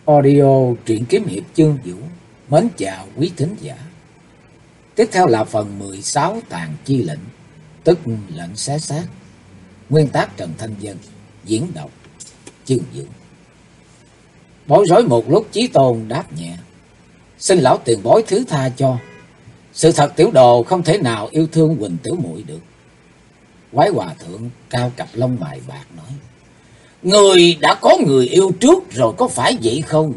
Audio truyện kiếm hiệp chương vũ. Mến chào quý thính giả. Tiếp theo là phần 16 tàn chi lệnh, tức lệnh xé xác. Nguyên tác Trần Thanh Vân, diễn đọc chương vũ. Bối rối một lúc, Chí Tôn đáp nhẹ: xin lão tiền bối thứ tha cho. Sự thật tiểu đồ không thể nào yêu thương Huỳnh tiểu muội được. Quái hòa thượng cao cặp lông mày bạc nói: người đã có người yêu trước rồi, có phải vậy không?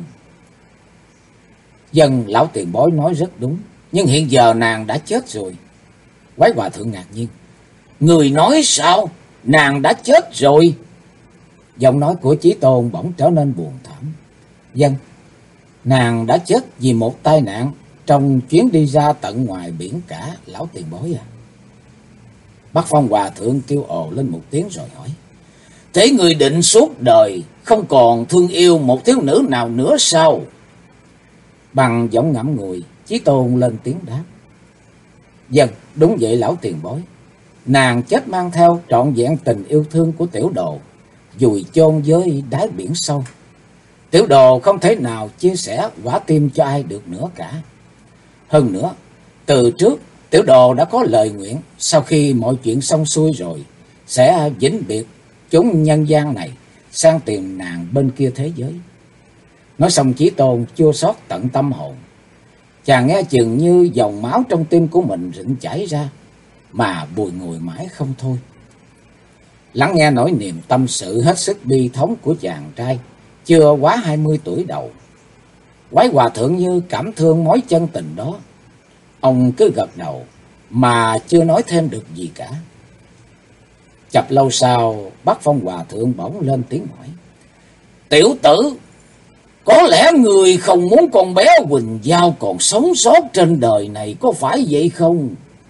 Dân lão tiền bối nói rất đúng, nhưng hiện giờ nàng đã chết rồi. Quái hòa thượng ngạc nhiên: người nói sao? Nàng đã chết rồi? Giọng nói của Chí Tôn bỗng trở nên buồn thảm. Dân, nàng đã chết vì một tai nạn trong chuyến đi ra tận ngoài biển cả, lão tiền bối à. Bắc Phong hòa thượng kêu ồ lên một tiếng rồi hỏi: thế người định suốt đời không còn thương yêu một thiếu nữ nào nữa sao? Bằng giọng ngậm ngùi, Chí Tôn lên tiếng đáp: vâng, đúng vậy lão tiền bối. Nàng chết mang theo trọn vẹn tình yêu thương của tiểu đồ, vùi chôn với đáy biển sâu. Tiểu đồ không thể nào chia sẻ quả tim cho ai được nữa cả. Hơn nữa, từ trước tiểu đồ đã có lời nguyện, sau khi mọi chuyện xong xuôi rồi sẽ vĩnh biệt chúng nhân gian này, sang tìm nàng bên kia thế giới. Nói xong, Chí Tôn chua xót tận tâm hồn. Chàng nghe chừng như dòng máu trong tim của mình rịn chảy ra, mà bùi ngùi mãi không thôi. Lắng nghe nỗi niềm tâm sự hết sức bi thống của chàng trai chưa quá 20 tuổi đầu, Quái hòa thượng như cảm thương mối chân tình đó. Ông cứ gật đầu mà chưa nói thêm được gì cả. Chập lâu sau, Bắc Phong hòa thượng bỗng lên tiếng hỏi: tiểu tử, có lẽ người không muốn con bé Huỳnh Giao còn sống sót trên đời này, có phải vậy không?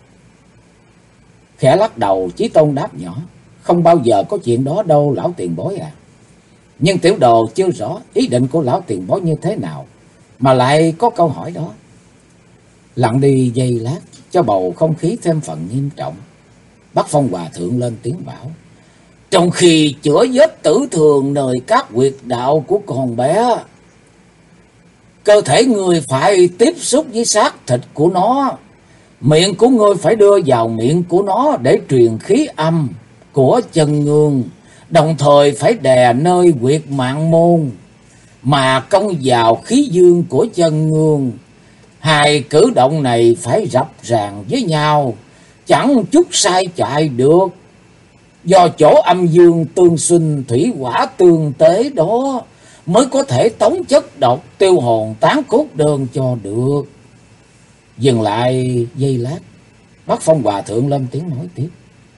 Khẽ lắc đầu, Chí Tôn đáp nhỏ: không bao giờ có chuyện đó đâu lão tiền bối à. Nhưng tiểu đồ chưa rõ ý định của lão tiền bối như thế nào mà lại có câu hỏi đó. Lặng đi giây lát, cho bầu không khí thêm phần nghiêm trọng, Bắc Phong hòa thượng lên tiếng bảo: trong khi chữa vết tử thường nơi các huyệt đạo của con bé, cơ thể người phải tiếp xúc với xác thịt của nó. Miệng của ngươi phải đưa vào miệng của nó để truyền khí âm của chân ngương, đồng thời phải đè nơi huyệt mạng môn mà công vào khí dương của chân ngương. Hai cử động này phải rập ràng với nhau, chẳng chút sai chạy được. Do chỗ âm dương tương sinh, thủy hỏa tương tế đó mới có thể tống chất độc tiêu hồn tán cốt đơn cho được. Dừng lại giây lát, Bắc Phong hòa thượng lên tiếng nói tiếp: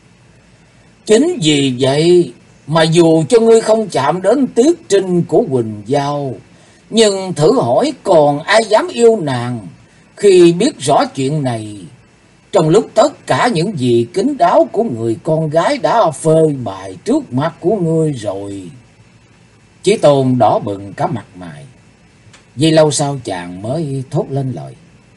chính vì vậy mà dù cho ngươi không chạm đến tiết trinh của Huỳnh Giao, nhưng thử hỏi còn ai dám yêu nàng khi biết rõ chuyện này, trong lúc tất cả những gì kín đáo của người con gái đã phơi bày trước mặt của ngươi rồi. Chí Tôn đỏ bừng cả mặt mày. Giây lâu sau chàng mới thốt lên lời: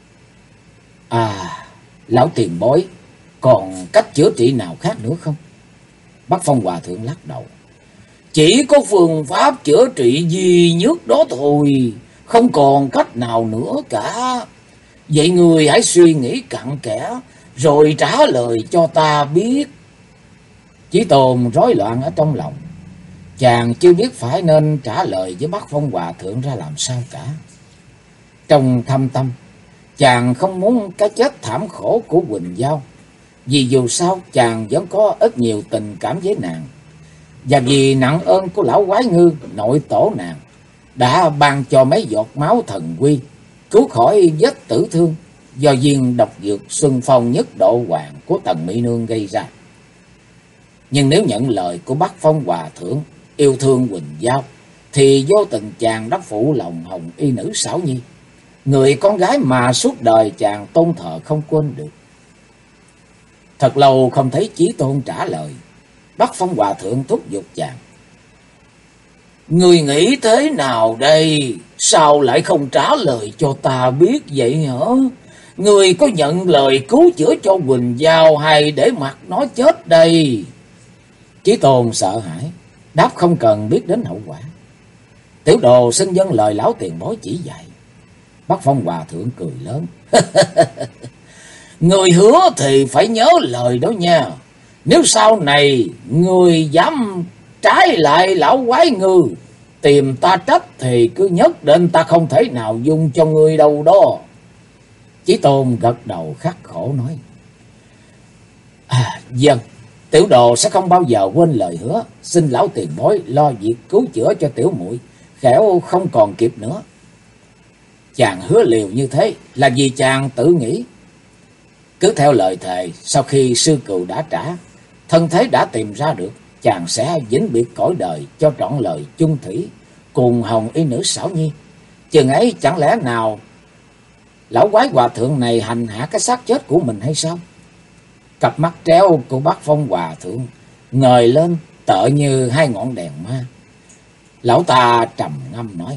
à, lão tiền bối, còn cách chữa trị nào khác nữa không? Bắc Phong hòa thượng lắc đầu: chỉ có phương pháp chữa trị duy nhất đó thôi, không còn cách nào nữa cả. Vậy người hãy suy nghĩ cặn kẽ rồi trả lời cho ta biết. Chí Tôn rối loạn ở trong lòng. Chàng chưa biết phải nên trả lời với Bắc Phong hòa thượng ra làm sao cả. Trong thâm tâm, chàng không muốn cái chết thảm khổ của Huỳnh Giao, vì dù sao chàng vẫn có ít nhiều tình cảm với nàng, và vì nặng ơn của lão quái ngư nội tổ nàng đã ban cho mấy giọt máu thần quy, cứu khỏi vết tử thương do viên độc dược Xuân Phong Nhất Độ Hoàng của Tần Mỹ Nương gây ra. Nhưng nếu nhận lời của Bắc Phong hòa thượng yêu thương Huỳnh Giao, thì vô tình chàng đã phụ lòng hồng y nữ Xảo Nhi, người con gái mà suốt đời chàng tôn thờ không quên được. Thật lâu không thấy Chí Tôn trả lời, Bắc Phong hòa thượng thúc giục chàng: người nghĩ thế nào đây? Sao lại không trả lời cho ta biết vậy hả? Người có nhận lời cứu chữa cho Huỳnh Giao hay để mặc nó chết đây? Chí Tôn sợ hãi đáp không cần biết đến hậu quả. Tiểu đồ xin vâng lời lão tiền bối chỉ dạy. Bác Phong Hòa thượng cười lớn. Người hứa thì phải nhớ lời đó nha. Nếu sau này người dám trái lại lão quái ngư, tìm ta trách thì cứ nhất định ta không thể nào dung cho người đâu đó. Chí Tôn gật đầu khắc khổ nói. Vâng, tiểu đồ sẽ không bao giờ quên lời hứa. Xin lão tiền bối lo việc cứu chữa cho tiểu muội, kẻo không còn kịp nữa. Chàng hứa liều như thế là vì chàng tự nghĩ. Cứ theo lời thề, sau khi sư cừu đã trả, thân thế đã tìm ra được, chàng sẽ vĩnh biệt cõi đời cho trọn lời chung thủy cùng hồng y nữ Xảo Nhi. Chừng ấy chẳng lẽ nào lão quái hòa thượng này hành hạ cái xác chết của mình hay sao? Cặp mắt treo của bác Phong Hòa thượng ngời lên tựa như hai ngọn đèn ma. Lão ta trầm ngâm nói.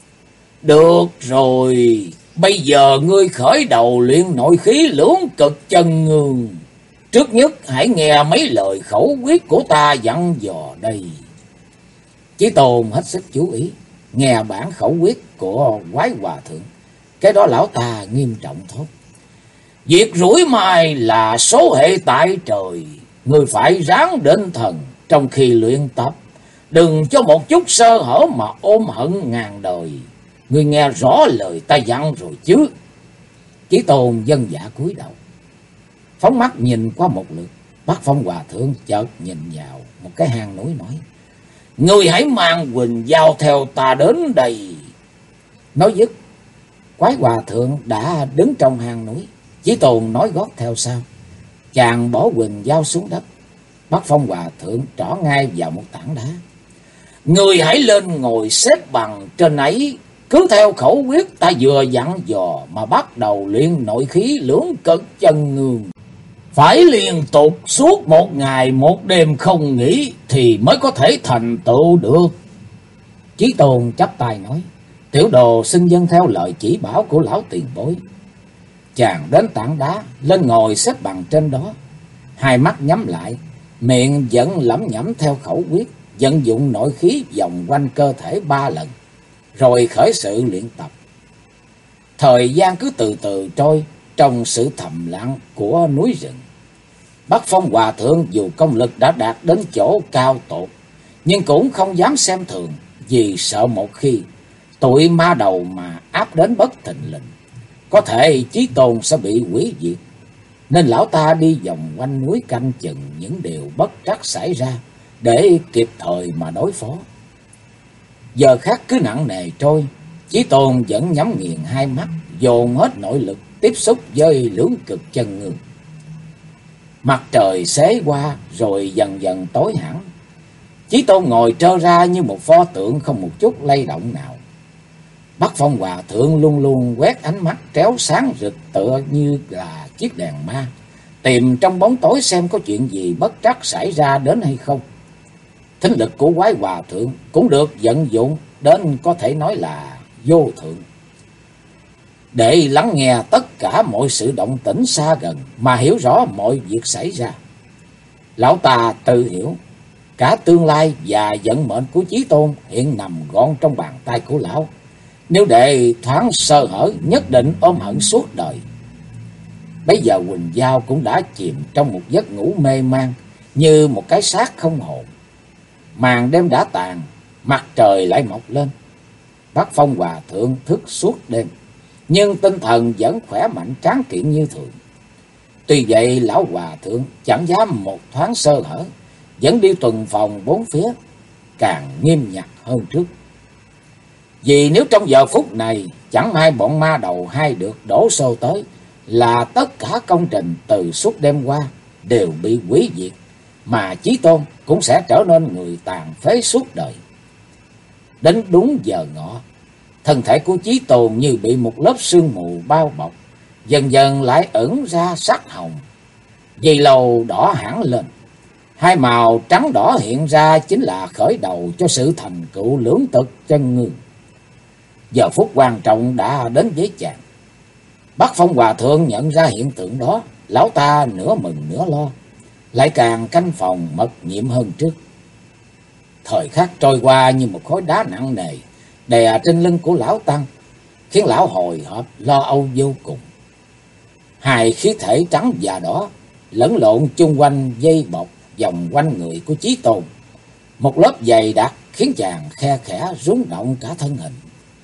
Được rồi, bây giờ ngươi khởi đầu luyện nội khí lưỡng cực chân ngương. Trước nhất hãy nghe mấy lời khẩu quyết của ta dặn dò đây. Chí Tôn hết sức chú ý, nghe bản khẩu quyết của quái hòa thượng. Cái đó lão ta nghiêm trọng thốt. Việc rủi mai là số hệ tại trời. Ngươi phải ráng định thần trong khi luyện tập. Đừng cho một chút sơ hở mà ôm hận ngàn đời. Ngươi nghe rõ lời ta dặn rồi chứ? Chí Tôn vâng dạ cúi đầu, phóng mắt nhìn qua một lượt. Bác Phong Hòa thượng chợt nhìn vào một cái hang núi nói. Ngươi hãy mang Quỳnh Giao theo ta đến đây. Nói dứt, quái hòa thượng đã đứng trong hang núi. Chí Tôn nói gót theo sau. Chàng bỏ Quỳnh Giao xuống đất. Bác Phong Hòa thượng trỏ ngay vào một tảng đá. Ngươi hãy lên ngồi xếp bằng trên ấy, cứ theo khẩu quyết ta vừa dặn dò mà bắt đầu luyện nội khí lưỡng cực chân ngương. Phải liên tục suốt một ngày một đêm không nghỉ thì mới có thể thành tựu được. Chí Tôn chắp tay nói. Tiểu đồ xin vâng theo lời chỉ bảo của lão tiền bối. Chàng đến tảng đá, lên ngồi xếp bằng trên đó. Hai mắt nhắm lại, miệng vẫn lẩm nhẩm theo khẩu quyết, vận dụng nội khí vòng quanh cơ thể 3 lần, rồi khởi sự luyện tập. Thời gian cứ từ từ trôi trong sự thầm lặng của núi rừng. Bác Phong Hòa thượng dù công lực đã đạt đến chỗ cao tột, nhưng cũng không dám xem thường, vì sợ một khi tụi ma đầu mà áp đến bất thình lình, có thể Chí Tôn sẽ bị hủy diệt. Nên lão ta đi vòng quanh núi canh chừng những điều bất trắc xảy ra để kịp thời mà đối phó. Giờ khác cứ nặng nề trôi, Chí Tôn vẫn nhắm nghiền hai mắt, dồn hết nội lực tiếp xúc với lưỡng cực chân ngương. Mặt trời xế qua rồi dần dần tối hẳn. Chí Tôn ngồi trơ ra như một pho tượng không một chút lay động nào. Bác Phong Hòa thượng luôn luôn quét ánh mắt tréo sáng rực tựa như là chiếc đèn ma, tìm trong bóng tối xem có chuyện gì bất trắc xảy ra đến hay không. Thính lực của quái hòa thượng cũng được vận dụng đến có thể nói là vô thượng, để lắng nghe tất cả mọi sự động tĩnh xa gần mà hiểu rõ mọi việc xảy ra. Lão ta tự hiểu cả tương lai và vận mệnh của Chí Tôn hiện nằm gọn trong bàn tay của lão. Nếu để thoáng sơ hở, nhất định ôm hận suốt đời. Bây giờ Quỳnh Giao cũng đã chìm trong một giấc ngủ mê man như một cái xác không hồn. Màn đêm đã tàn, mặt trời lại mọc lên. Bác Phong Hòa thượng thức suốt đêm, nhưng tinh thần vẫn khỏe mạnh tráng kiện như thường. Tuy vậy lão hòa thượng chẳng dám một thoáng sơ hở, vẫn đi tuần phòng bốn phía, càng nghiêm ngặt hơn trước. Vì nếu trong giờ phút này chẳng may bọn ma đầu hay được đổ xô tới, là tất cả công trình từ suốt đêm qua đều bị hủy diệt, mà Chí Tôn cũng sẽ trở nên người tàn phế suốt đời. Đến đúng giờ ngọ, thân thể của Chí Tôn như bị một lớp sương mù bao bọc, dần dần lại ẩn ra sắc hồng, dây lầu đỏ hẳn lên. Hai màu trắng đỏ hiện ra chính là khởi đầu cho sự thành tựu lưỡng cực chân ngương. Giờ phút quan trọng đã đến với chàng. Bác Phong Hòa thượng nhận ra hiện tượng đó, lão ta nửa mừng nửa lo, lại càng canh phòng mật nhiệm hơn trước. Thời khắc trôi qua như một khối đá nặng nề, đè trên lưng của lão tăng, khiến lão hồi hộp lo âu vô cùng. Hai khí thể trắng và đỏ lẫn lộn chung quanh dây bọc vòng quanh người của Chí Tôn, một lớp dày đặc khiến chàng khe khẽ rung động cả thân hình.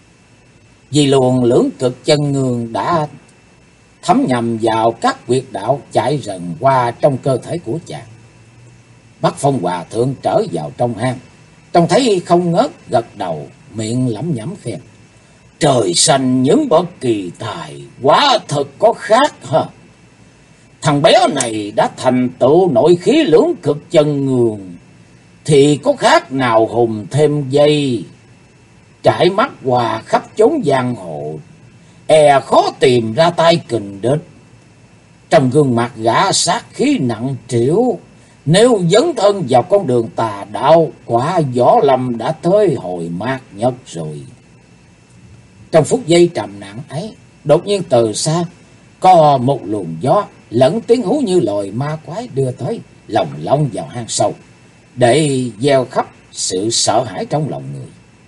Vì luồng lưỡng cực chân ngương đã thấm nhầm vào các huyệt đạo chạy rần qua trong cơ thể của chàng. Bắc Phong Hòa Thượng trở vào trong hang, trông thấy không ngớt gật đầu, miệng lẩm nhẩm khen: trời xanh những bậc kỳ tài, quả thật có khác ha. Thằng bé này đã thành tựu nội khí lưỡng cực chân ngương, thì có khác nào hùng thêm dây, trải mắt hòa khắp chốn giang hồ, e khó tìm ra tay kình địch. Trong gương mặt gã sát khí nặng trĩu, nếu dấn thân vào con đường tà đạo, quả võ lâm đã tới hồi mạt nhật rồi. Trong phút giây trầm lặng ấy, đột nhiên từ xa có một luồng gió lẫn tiếng hú như loài ma quái đưa tới, lồng lông vào hang sâu, để gieo khắp sự sợ hãi trong lòng người.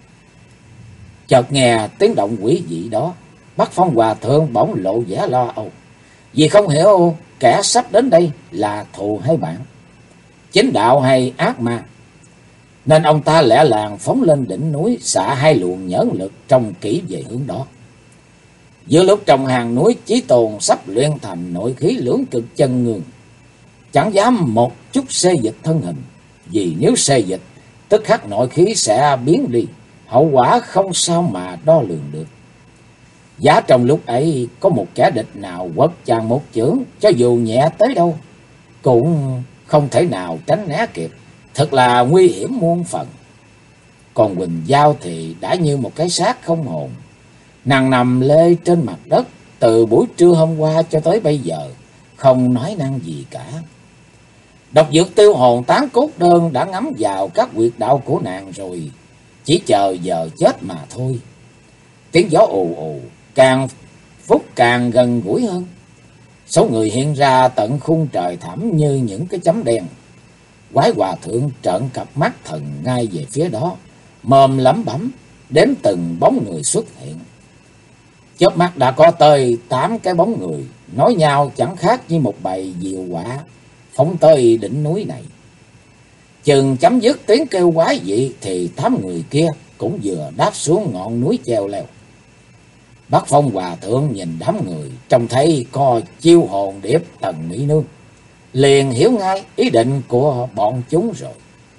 Chợt nghe tiếng động quỷ dị đó, Bắc Phong Hòa Thượng bỗng lộ vẻ lo âu, vì không hiểu kẻ sắp đến đây là thù hay bạn, chính đạo hay ác ma, nên ông ta lẹ làng phóng lên đỉnh núi, xạ hai luồng nhẫn lực trong kỹ về hướng đó. Giữa lúc trong hàng núi, Chí Tôn sắp luyện thành nội khí lưỡng cực chân ngương, chẳng dám một chút xê dịch thân hình, vì nếu xê dịch tức khắc nội khí sẽ biến đi, hậu quả không sao mà đo lường được. Giá trong lúc ấy có một kẻ địch nào quất chàng một chưởng, cho dù nhẹ tới đâu cũng không thể nào tránh né kịp, thật là nguy hiểm muôn phần. Còn Quỳnh Giao thì đã như một cái xác không hồn, nàng nằm lê trên mặt đất từ buổi trưa hôm qua cho tới bây giờ, không nói năng gì cả. Độc dược tiêu hồn tán cốt đơn đã ngấm vào các huyệt đạo của nàng rồi, chỉ chờ giờ chết mà thôi. Tiếng gió ù ù càng phút càng gần gũi hơn. Số người hiện ra tận khung trời thẳm như những cái chấm đen. Quái Hòa Thượng trợn cặp mắt thần ngay về phía đó, mồm lẩm bẩm đếm từng bóng người xuất hiện. Chớp mắt đã có tới 8 cái bóng người, nói nhau chẳng khác như một bầy diều quạ phóng tới đỉnh núi này. Chừng chấm dứt tiếng kêu quái dị thì 8 người kia cũng vừa đáp xuống ngọn núi treo leo. Bắc Phong Hòa Thượng nhìn đám người, trông thấy có Chiêu Hồn Điệp, Tần Mỹ Nương, liền hiểu ngay ý định của bọn chúng rồi.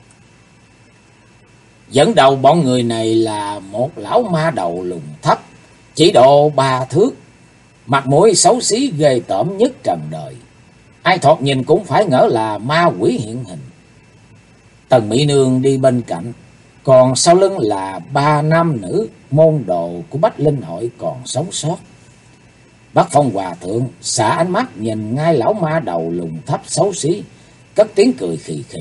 Dẫn đầu bọn người này là một lão ma đầu lùn thấp, chỉ độ 3 thước, mặt mũi xấu xí ghê tởm nhất trần đời, ai thoạt nhìn cũng phải ngỡ là ma quỷ hiện hình. Tần Mỹ Nương đi bên cạnh, còn sau lưng là 3 nam nữ môn đồ của Bách Linh Hội còn sống sót. Bắc Phong Hòa Thượng xả ánh mắt nhìn ngay lão ma đầu lùn thấp xấu xí, cất tiếng cười khì khì.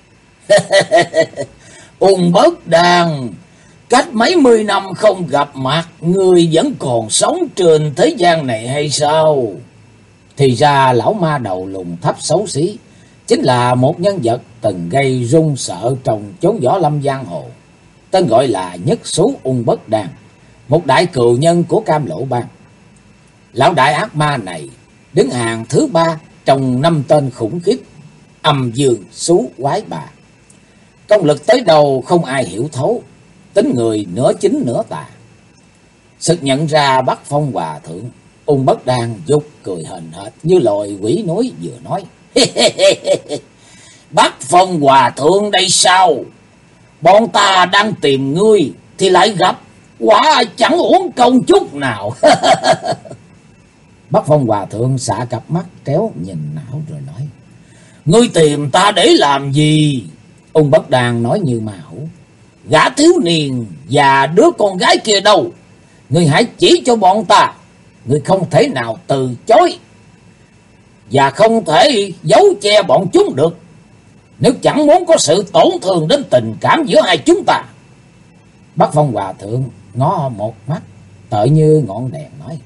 Ung Bất Đàn, cách mấy mươi năm không gặp mặt, ngươi vẫn còn sống trên thế gian này hay sao? Thì ra lão ma đầu lùn thấp xấu xí chính là một nhân vật từng gây run sợ trong chốn võ lâm giang hồ, tên gọi là Nhất Xú Ung Bất Đàn, một đại cừu nhân của Cam Lộ Bang. Lão đại ác ma này đứng hàng thứ 3 trong 5 tên khủng khiếp Âm Dương Xú Quái Bà. Công lực tới đâu không ai hiểu thấu, tính người nửa chính nửa tà. Sực nhận ra Bắc Phong Hòa Thượng, Ung Bất Đàn dục cười hền hệt như loài quỷ núi, vừa nói: Bắc Phong Hòa Thượng đây sao? Bọn ta đang tìm ngươi thì lại gặp, quả chẳng uổng công chút nào. Bắc Phong Hòa Thượng xạ cặp mắt kéo nhìn não rồi nói: Ngươi tìm ta để làm gì? Ung Bất Đàn nói như ma hủ: Gã thiếu niên và đứa con gái kia đâu? Ngươi hãy chỉ cho bọn ta, ngươi không thể nào từ chối, và không thể giấu che bọn chúng được, nếu chẳng muốn có sự tổn thương đến tình cảm giữa hai chúng ta. Bắc Phong Hòa Thượng ngó một mắt tợ như ngọn đèn nói: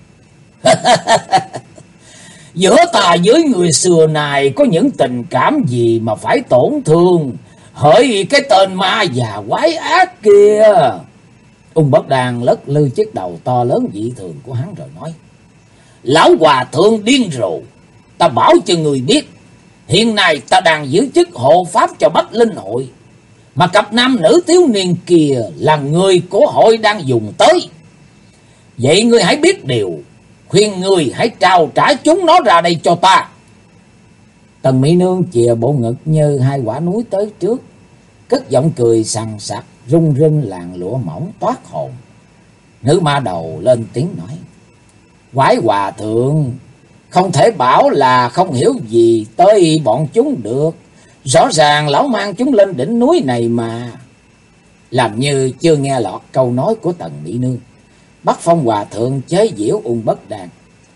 Giữa ta với người xưa này có những tình cảm gì mà phải tổn thương, hỡi cái tên ma già quái ác kia. Ung Bất Đàn lất lư chiếc đầu to lớn dị thường của hắn rồi nói: Lão hòa thượng điên rồ, ta bảo cho người biết, hiện nay ta đang giữ chức hộ pháp cho Bách Linh hội, mà cặp nam nữ thiếu niên kia là người của hội đang dùng tới. Vậy ngươi hãy biết điều, khuyên ngươi hãy trao trả chúng nó ra đây cho ta. Tần Mỹ Nương chìa bộ ngực như hai quả núi tới trước, cất giọng cười sằng sặc, rung rinh làn lụa mỏng toát hồn. Nữ ma đầu lên tiếng nói: Quái hòa thượng, không thể bảo là không hiểu gì tới bọn chúng được. Rõ ràng lão mang chúng lên đỉnh núi này mà. Làm như chưa nghe lọt câu nói của Tần Mỹ Nương, Bắc Phong hòa thượng chế giễu Ung Bất Đàn: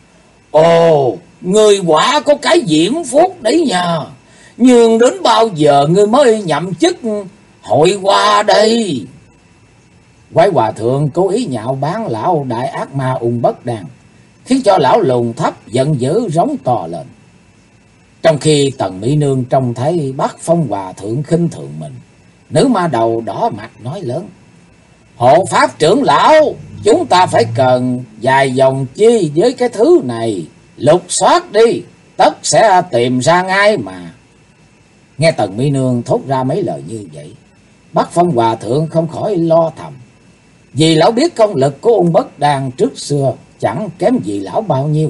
Ồ, người quả có cái diễm phúc đấy nha. Nhưng đến bao giờ ngươi mới nhậm chức hội qua đây? Quái hòa thượng cố ý nhạo báng lão đại ác ma Ung Bất Đàn, khiến cho lão lùn thấp giận dữ rống to lên. Trong khi Tần Mỹ Nương trông thấy Bắc Phong hòa thượng khinh thường mình, nữ ma đầu đỏ mặt nói lớn: Hộ pháp trưởng lão, chúng ta phải cần vài vòng chi với cái thứ này, lục soát đi, tất sẽ tìm ra ngay mà. Nghe Tần Mỹ Nương thốt ra mấy lời như vậy, Bắc Phong hòa thượng không khỏi lo thầm, vì lão biết công lực của Ung Bất Đàn trước xưa chẳng kém gì lão bao nhiêu.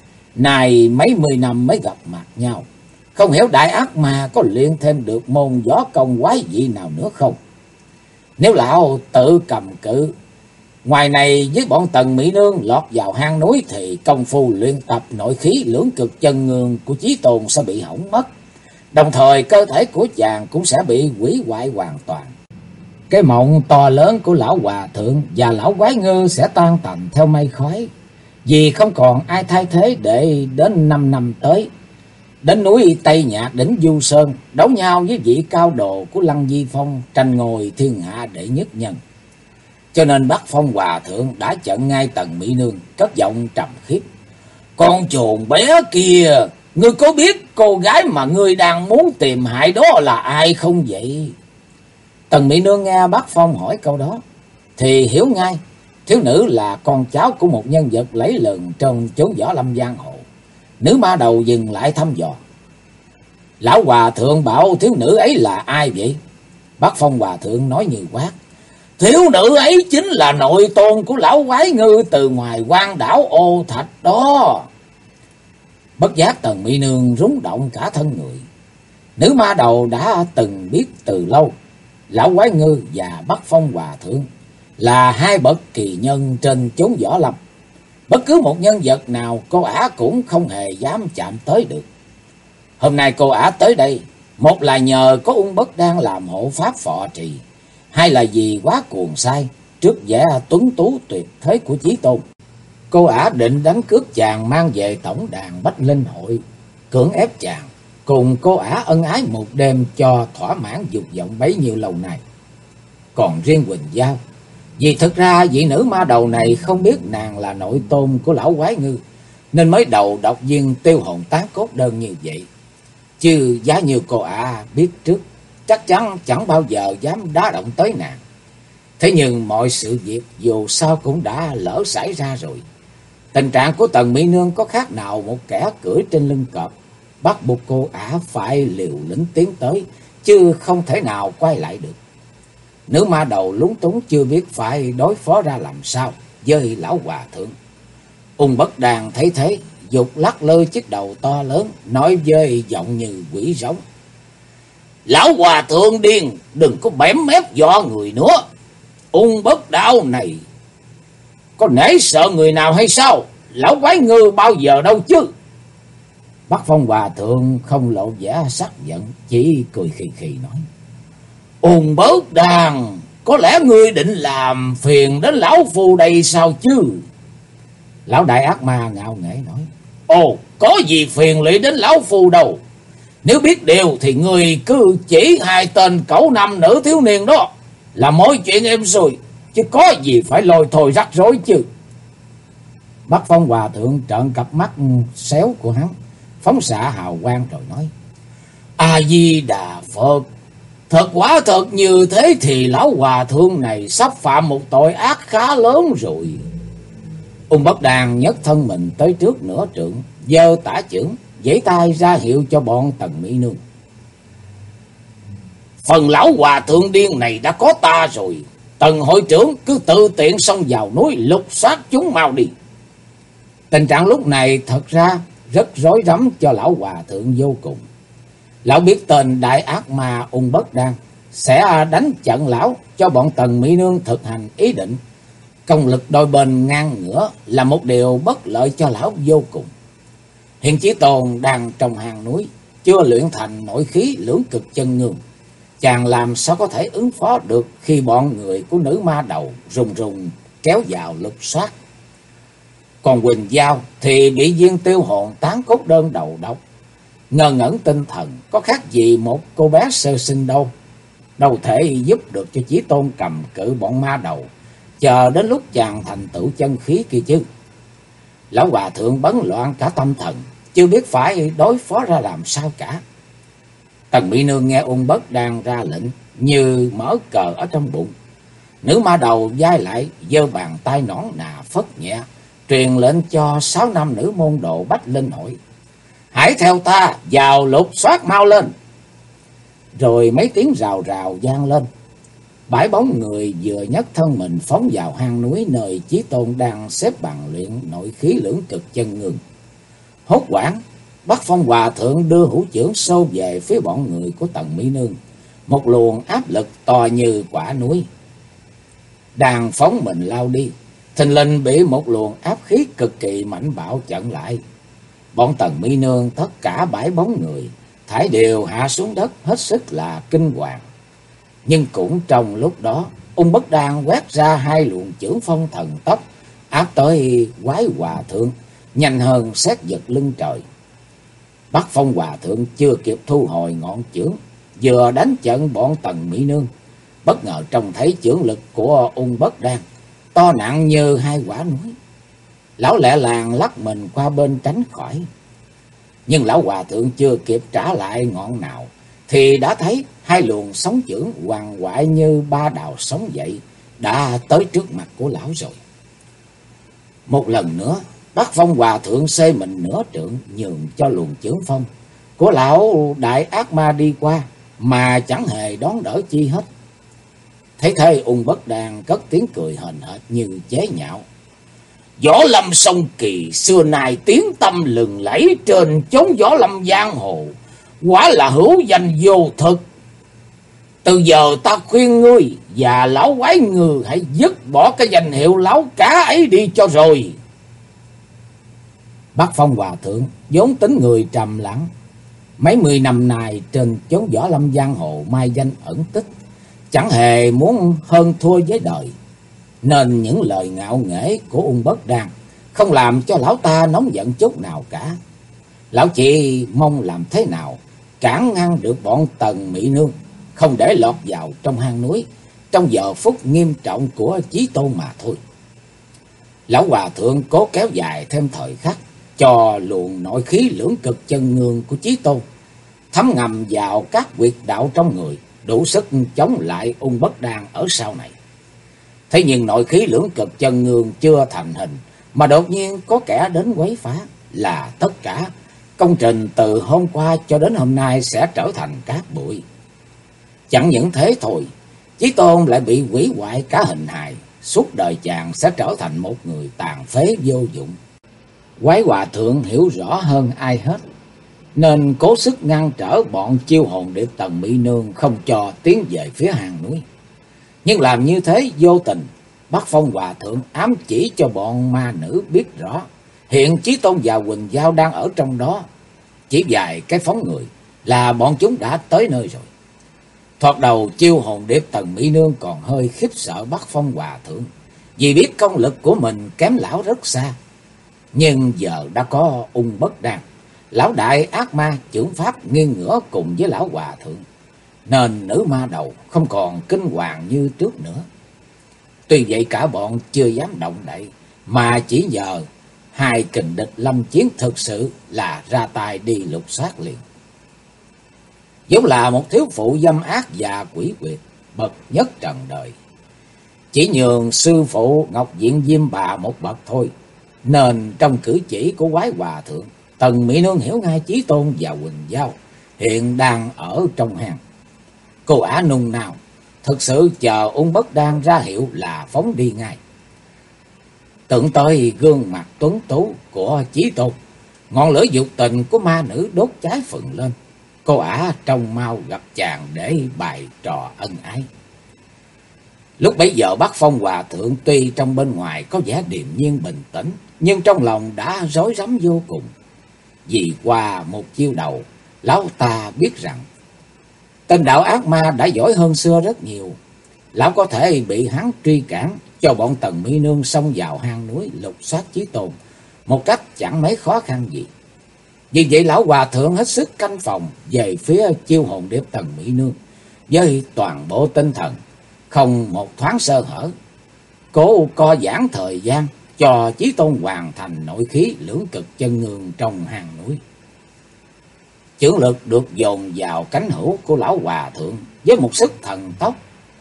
Này mấy mươi năm mới gặp mặt nhau, không hiểu đại ác ma có luyện thêm được môn võ công quái dị nào nữa không? Nếu lão tự cầm cự, ngoài này với bọn Tần Mỹ Nương lọt vào hang núi, thì công phu luyện tập nội khí lưỡng cực chân ngương của Chí Tôn sẽ bị hỏng mất. Đồng thời cơ thể của chàng cũng sẽ bị hủy hoại hoàn toàn. Cái mộng to lớn của lão hòa thượng và lão quái ngư sẽ tan tành theo mây khói, vì không còn ai thay thế để đến 5 năm tới đến núi Tây Nhạc đỉnh Du Sơn đấu nhau với vị cao đồ của Lăng Di Phong, tranh ngôi thiên hạ đệ nhất nhân. Cho nên Bắc Phong hòa thượng đã chặn ngay Tần Mỹ Nương, cất giọng trầm khiếp: Con chuồn bé kia, ngươi có biết cô gái mà ngươi đang muốn tìm hại đó là ai không vậy? Tần Mỹ Nương nghe Bắc Phong hỏi câu đó thì hiểu ngay, thiếu nữ là con cháu của một nhân vật lẫy lừng trong chốn võ lâm giang hồ. Nữ ma đầu dừng lại thăm dò: Lão hòa thượng bảo thiếu nữ ấy là ai vậy? Bắc Phong hòa thượng nói như quát: Thiếu nữ ấy chính là nội tôn của lão quái ngư từ ngoài quan đảo Ô Thạch đó. Bất giác Tần Mỹ Nương rúng động cả thân người. Nữ ma đầu đã từng biết từ lâu lão quái ngư và Bắc Phong hòa thượng là hai bậc kỳ nhân trên chốn võ lâm. Bất cứ một nhân vật nào cô ả cũng không hề dám chạm tới được. Hôm nay cô ả tới đây, một là nhờ có Ung Bất Đan làm hộ pháp phò trì, hai là vì quá cuồng say trước vẻ tuấn tú tuyệt thế của Chí Tôn. Cô ả định đánh cướp chàng mang về tổng đàn Bách Linh hội, cưỡng ép chàng cùng cô ả ân ái một đêm cho thỏa mãn dục vọng bấy nhiêu lâu nay. Còn riêng Quỳnh Giao, vì thực ra vị nữ ma đầu này không biết nàng là nội tôn của lão quái ngư, nên mới đầu độc viên tiêu hồn tán cốt đơn như vậy. Chứ giá như cô ả biết trước, chắc chắn chẳng bao giờ dám đá động tới nàng. Thế nhưng mọi sự việc dù sao cũng đã lỡ xảy ra rồi. Tình trạng của Tần Mỹ Nương có khác nào một kẻ cưỡi trên lưng cọp, bắt buộc cô ả phải liều lĩnh tiến tới, chứ không thể nào quay lại được. Nữ ma đầu lúng túng chưa biết phải đối phó ra làm sao với lão hòa thượng. Ung Bất Đàn thấy thế, giục lắc lơ chiếc đầu to lớn, nói với giọng như quỷ rống: Lão hòa thượng điên, đừng có bém mép dọa người nữa. Ung Bất Đạo này có nể sợ người nào hay sao? Lão quái ngư bao giờ đâu chứ. Bắc Phong hòa thượng không lộ vẻ sắc giận, chỉ cười khì khì nói: Ung Bất Đàn, có lẽ ngươi định làm phiền đến lão phu đây sao chứ? Lão đại ác ma ngạo nghễ nói: Ồ, có gì phiền lụy đến lão phu đâu. Nếu biết điều thì ngươi cứ chỉ hai tên cẩu nam nữ thiếu niên đó là mọi chuyện êm xuôi, chứ có gì phải lôi thôi rắc rối chứ. Bắc Phong hòa thượng trợn cặp mắt xéo của hắn, phóng xạ hào quang rồi nói: A Di Đà Phật, Quả thật như thế thì lão hòa thượng này sắp phạm một tội ác khá lớn rồi. Ung Bất Đàn nhấc thân mình tới trước nửa trượng, giơ tả chưởng, giãy tay ra hiệu cho bọn Tần Mỹ Nương. Phần lão hòa thượng điên này đã có ta rồi. Tần hội trưởng cứ tự tiện xông vào núi lục soát chúng mau đi. Tình trạng lúc này thật ra rất rối rắm cho lão hòa thượng vô cùng. Lão biết tên đại ác ma Ung Bất Đan sẽ đánh trận lão cho bọn Tần Mỹ Nương thực hành ý định. Công lực đôi bên ngang ngửa là một điều bất lợi cho lão vô cùng. Hiện Chí Tôn đang trong hang núi, chưa luyện thành nội khí lưỡng cực chân ngương. Chàng làm sao có thể ứng phó được khi bọn người của nữ ma đầu rùng rùng kéo vào lục soát. Còn Quỳnh Giao thì bị viên tiêu hồn tán cốt đơn đầu độc. Ngơ ngẩn tinh thần có khác gì một cô bé sơ sinh đâu. Đâu thể giúp được cho Chí Tôn cầm cự bọn ma đầu, chờ đến lúc chàng thành tựu chân khí kia chứ. Lão hòa thượng bấn loạn cả tâm thần, chưa biết phải đối phó ra làm sao cả. Tần Mỹ Nương nghe Ung Bất Đan ra lệnh như mở cờ ở trong bụng. Nữ ma đầu vai lại, giơ bàn tay nõn nà phất nhẹ, truyền lệnh cho 6 nam nữ môn đồ Bách Linh Hội. Hãy theo ta vào lục soát mau lên. Rồi mấy tiếng rào rào vang lên. 7 bóng người vừa nhấc thân mình phóng vào hang núi nơi Chí Tôn đang xếp bằng luyện nội khí lưỡng cực chân ngương. Hốt hoảng, Bắc Phong Hòa Thượng đưa hữu chưởng xô về phía bọn người của Tần Mỹ Nương. Một luồng áp lực to như quả núi đang phóng mình lao đi, thình lình bị một luồng áp khí cực kỳ mạnh bạo chặn lại. Bọn Tần Mỹ Nương tất cả 7 bóng người thảy đều hạ xuống đất hết sức là kinh hoàng. Nhưng cũng trong lúc đó, Ung Bất Đan quét ra 2 luồng chưởng phong thần tốc áp tới Quái Hòa Thượng, nhanh hơn sét giật lưng trời. Bắc Phong Hòa Thượng chưa kịp thu hồi ngọn chưởng, vừa đánh trận bọn Tần Mỹ Nương, bất ngờ trông thấy chưởng lực của Ung Bất Đan to nặng như 2 quả núi. Lão lẹ làng lắc mình qua bên tránh khỏi. Nhưng lão hòa thượng chưa kịp trả lại ngọn nào thì đã thấy 2 luồng sóng chưởng hoàng hoại như 3 đào sóng dậy đã tới trước mặt của lão rồi. Một lần nữa, Bắc Phong Hòa Thượng xê mình nửa trượng nhường cho luồng chưởng phong của lão đại ác ma đi qua mà chẳng hề đón đỡ chi hết. Thấy thế, Ung Bất Đan cất tiếng cười hờn hệt như chế nhạo. Võ lâm sông Kỳ xưa nay tiếng tâm lừng lẫy trên chốn võ lâm giang hồ, quả là hữu danh vô thực. Từ giờ ta khuyên ngươi và lão quái ngư hãy dứt bỏ cái danh hiệu lão cá ấy đi cho rồi. Bắc Phong Hòa Thượng vốn tính người trầm lặng, mấy 10 năm nay trên chốn võ lâm giang hồ mai danh ẩn tích, chẳng hề muốn hơn thua với đời, nên những lời ngạo nghễ của Ung Bất Đan không làm cho lão ta nóng giận chút nào cả. Lão chỉ mong làm thế nào cản ngăn được bọn Tần Mỹ Nương không để lọt vào trong hang núi trong giờ phút nghiêm trọng của Chí Tôn mà thôi. Lão hòa thượng cố kéo dài thêm thời khắc cho luồng nội khí lưỡng cực chân ngương của Chí Tôn thấm ngầm vào các huyệt đạo trong người, đủ sức chống lại Ung Bất Đan ở sau này. Thế nhưng nội khí lưỡng cực chân ngương chưa thành hình mà đột nhiên có kẻ đến quấy phá, là tất cả công trình từ hôm qua cho đến hôm nay sẽ trở thành cát bụi. Chẳng những thế thôi, Chí Tôn lại bị hủy hoại cả hình hài, suốt đời chàng sẽ trở thành một người tàn phế vô dụng. Quái Hòa Thượng hiểu rõ hơn ai hết, nên cố sức ngăn trở bọn chiêu hồn điệp Tần Mỹ Nương không cho tiến về phía hang núi. Nhưng làm như thế vô tình, Bắc Phong Hòa Thượng ám chỉ cho bọn ma nữ biết rõ hiện Chí Tôn và Quỳnh Giao đang ở trong đó. Chỉ vài cái phóng người là bọn chúng đã tới nơi rồi. Thoạt đầu chiêu hồn điệp Tần Mỹ Nương còn hơi khiếp sợ Bắc Phong Hòa Thượng, vì biết công lực của mình kém lão rất xa. Nhưng giờ đã có Ung Bất Đan, lão đại ác ma chưởng pháp nghiêng ngửa cùng với lão hòa thượng, nên nữ ma đầu không còn kinh hoàng như trước nữa. Tuy vậy cả bọn chưa dám động đậy, mà chỉ nhờ 2 kình địch lâm chiến thực sự là ra tay đi lục soát liền. giống là một thiếu phụ dâm ác và quỷ quyệt bậc nhất trần đời. Chỉ nhường sư phụ Ngọc Diện Diêm Bà một bậc thôi, nên trong cử chỉ của quái hòa thượng, Tần Mỹ Nương hiểu ngay Chí Tôn và Quỳnh Giao hiện đang ở trong hang. Cô ả nung nao, thực sự chờ Ung Bất Đan ra hiệu là phóng đi ngay. Tưởng tới gương mặt tuấn tú của Chí Tôn, ngọn lửa dục tình của ma nữ đốt cháy phừng lên. Cô ả trông mau gặp chàng để bày trò ân ái. Lúc bấy giờ Bắc Phong Hòa Thượng tuy trong bên ngoài có vẻ điềm nhiên bình tĩnh, nhưng trong lòng đã rối rắm vô cùng. Vì qua một chiêu đầu, lão ta biết rằng tên đạo ác ma đã giỏi hơn xưa rất nhiều. Lão có thể bị hắn truy cản, cho bọn Tần Mỹ Nương xông vào hang núi lục soát Chí Tôn một cách chẳng mấy khó khăn gì. Vì vậy lão hòa thượng hết sức canh phòng về phía chiêu hồn điệp Tần Mỹ Nương với toàn bộ tinh thần, không một thoáng sơ hở, cố co giãn thời gian cho Chí Tôn hoàn thành nội khí lưỡng cực chân ngương trong hang núi. Chưởng lực được dồn vào cánh hữu của lão hòa thượng với một sức thần tốc.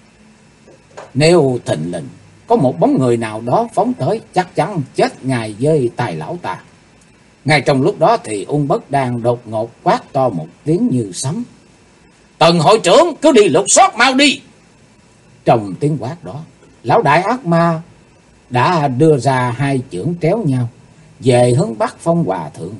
Nếu thình lình có một bóng người nào đó phóng tới, chắc chắn chết ngay với tay lão ta. Ngay trong lúc đó thì Ung Bất Đan đột ngột quát to một tiếng như sấm: "Tần hội trưởng, cứ đi lục soát mau đi!" Trong tiếng quát đó, lão đại ác ma đã đưa ra hai chưởng tréo nhau về hướng Bắc Phong Hòa Thượng.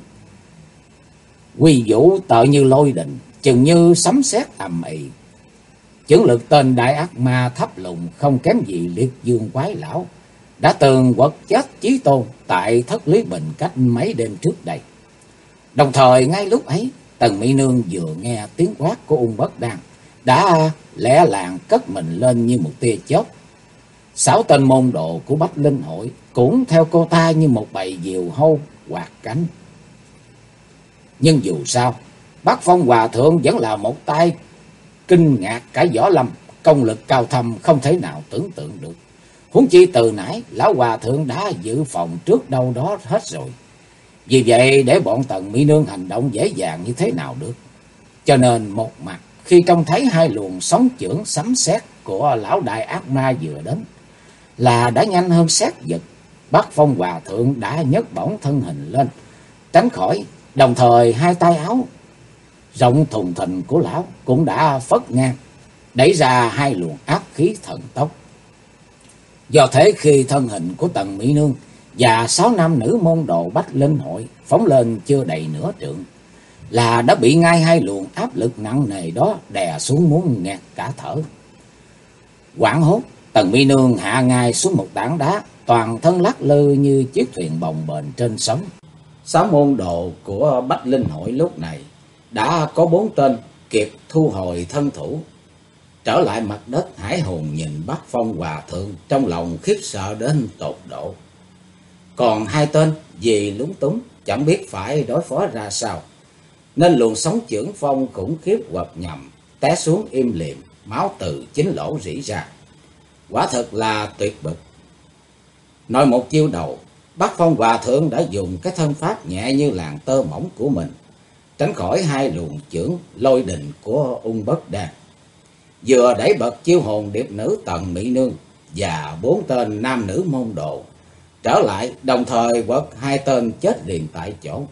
Quy vũ tợ như lôi đình, chừng như sấm sét ầm ĩ. Chưởng lực tên đại ác ma thấp lùng không kém gì Liệt Dương Quái Lão đã từng quật chết Chí Tôn tại Thất Lý Bình cách mấy đêm trước đây. Đồng thời ngay lúc ấy, Tần Mỹ Nương vừa nghe tiếng quát của Ung Bất Đan đã lẹ làng cất mình lên như một tia chớp. 6 tên môn đồ của Bách Linh Hội cũng theo cô ta như một bầy diều hâu quạt cánh. Nhưng dù sao, Bắc Phong Hòa Thượng vẫn là một tay kinh ngạc cả võ lâm, công lực cao thâm không thể nào tưởng tượng được. Huống chi từ nãy lão hòa thượng đã dự phòng trước đâu đó hết rồi. Vì vậy để bọn Tần Mỹ Nương hành động dễ dàng như thế nào được. Cho nên một mặt khi trông thấy hai luồng sóng chưởng sấm sét của lão đại ác ma vừa đến là đã nhanh hơn sét giật, Bắc Phong Hòa Thượng đã nhấc bổng thân hình lên tránh khỏi, đồng thời hai tay áo rộng thùng thình của lão cũng đã phất ngang, đẩy ra hai luồng áp khí thần tốc. Do thế khi thân hình của Tần Mỹ Nương và 6 nam nữ môn đồ Bách Linh Hội phóng lên chưa đầy nửa trượng là đã bị ngay hai luồng áp lực nặng nề đó đè xuống muốn nghẹt cả thở. Hoảng hốt, Tần Mỹ Nương hạ ngay xuống một tảng đá, toàn thân lắc lư như chiếc thuyền bồng bềnh trên sóng. 6 môn đồ của Bách Linh Hội lúc này đã có 4 tên kịp thu hồi thân thủ, trở lại mặt đất hải hồn nhìn Bắc Phong Hòa Thượng trong lòng khiếp sợ đến tột độ. Còn 2 tên vì lúng túng chẳng biết phải đối phó ra sao, nên luồng sóng chưởng phong khủng khiếp quật nhầm, té xuống im lìm, máu từ chính lỗ rỉ ra. Quả thật là tuyệt bực. Nói một chiêu đầu, Bắc Phong Hòa Thượng đã dùng cái thân pháp nhẹ như làn tơ mỏng của mình tránh khỏi hai luồng chưởng lôi đình của Ung Bất Đan, vừa đẩy bật chiêu hồn điệp nữ Tần Mỹ Nương và 4 tên nam nữ môn đồ trở lại, đồng thời quật 2 tên chết liền tại chỗ.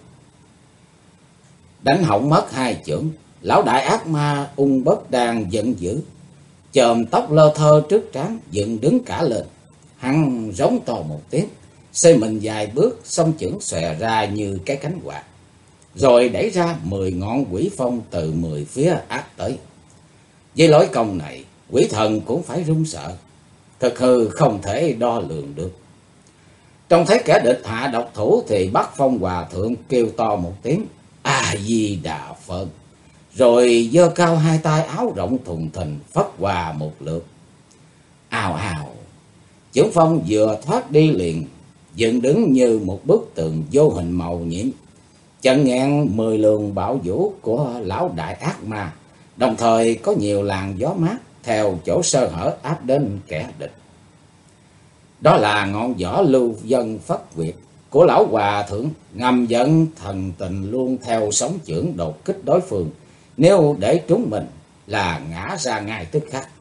Đánh hỏng mất 2 chưởng, lão đại ác ma Ung Bất Đan giận dữ, chòm tóc lơ thơ trước trán dựng đứng cả lên. Hắn rống to một tiếng, xoay mình vài bước, song chưởng xòe ra như cái cánh quạt, rồi đẩy ra 10 ngọn quỷ phong từ 10 phía áp tới. Với lối công này, quỷ thần cũng phải run sợ, thực hư không thể đo lường được. Trông thấy kẻ địch hạ độc thủ thì Bắc Phong Hòa Thượng kêu to một tiếng A Di Đà Phật, rồi giơ cao hai tay áo rộng thùng thình phất hòa một lượt. Ào ào, chưởng phong vừa thoát đi liền, dựng đứng như một bức tường vô hình màu nhiệm, chặn ngang 10 luồng bạo vũ của lão đại ác ma, đồng thời có nhiều làn gió mát theo chỗ sơ hở áp đến kẻ địch. Đó là ngọn gió lưu dân phất quyệt của lão hòa thượng, ngầm giận thần tình luôn theo sóng chưởng đột kích đối phương nếu để trúng mình là ngã ra ngay tức khắc.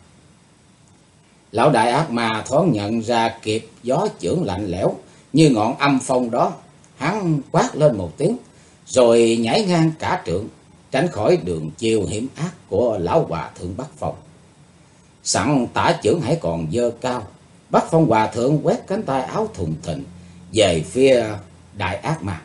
Lão đại ác ma thoáng nhận ra kịp gió chưởng lạnh lẽo như ngọn âm phong đó, hắn quát lên một tiếng, rồi nhảy ngang cả trượng, tránh khỏi đường chiêu hiểm ác của lão hòa thượng Bắc Phong. Sẵn tả chưởng hãy còn giơ cao, Bắc Phong hòa thượng quét cánh tay áo thùng thình về phía đại ác ma.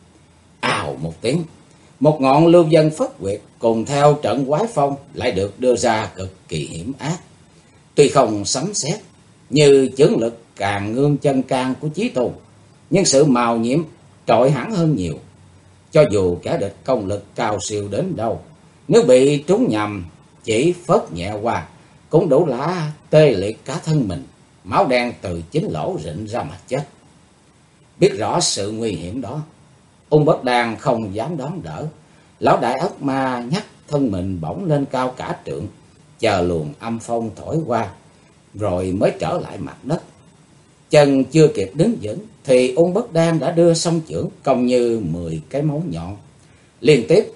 Ào một tiếng, một ngọn lưu vân phất quyệt cùng theo trận quái phong lại được đưa ra cực kỳ hiểm ác. Tuy không sấm sét như chưởng lực càng ngương chân can của Chí Tôn, nhưng sự màu nhiệm trội hẳn hơn nhiều. Cho dù kẻ địch công lực cao siêu đến đâu, nếu bị trúng nhầm chỉ phớt nhẹ qua cũng đủ lá tê liệt cả thân mình, máu đen từ chính lỗ rịn ra mà chết. Biết rõ sự nguy hiểm đó, Ung Bất Đan không dám đón đỡ. Lão đại ác ma nhắc thân mình bỗng lên cao cả trượng, chờ luồng âm phong thổi qua, rồi mới trở lại mặt đất. Chân chưa kịp đứng vững thì Ung Bất Đan đã đưa song chưởng công như 10 cái móng nhọn, liên tiếp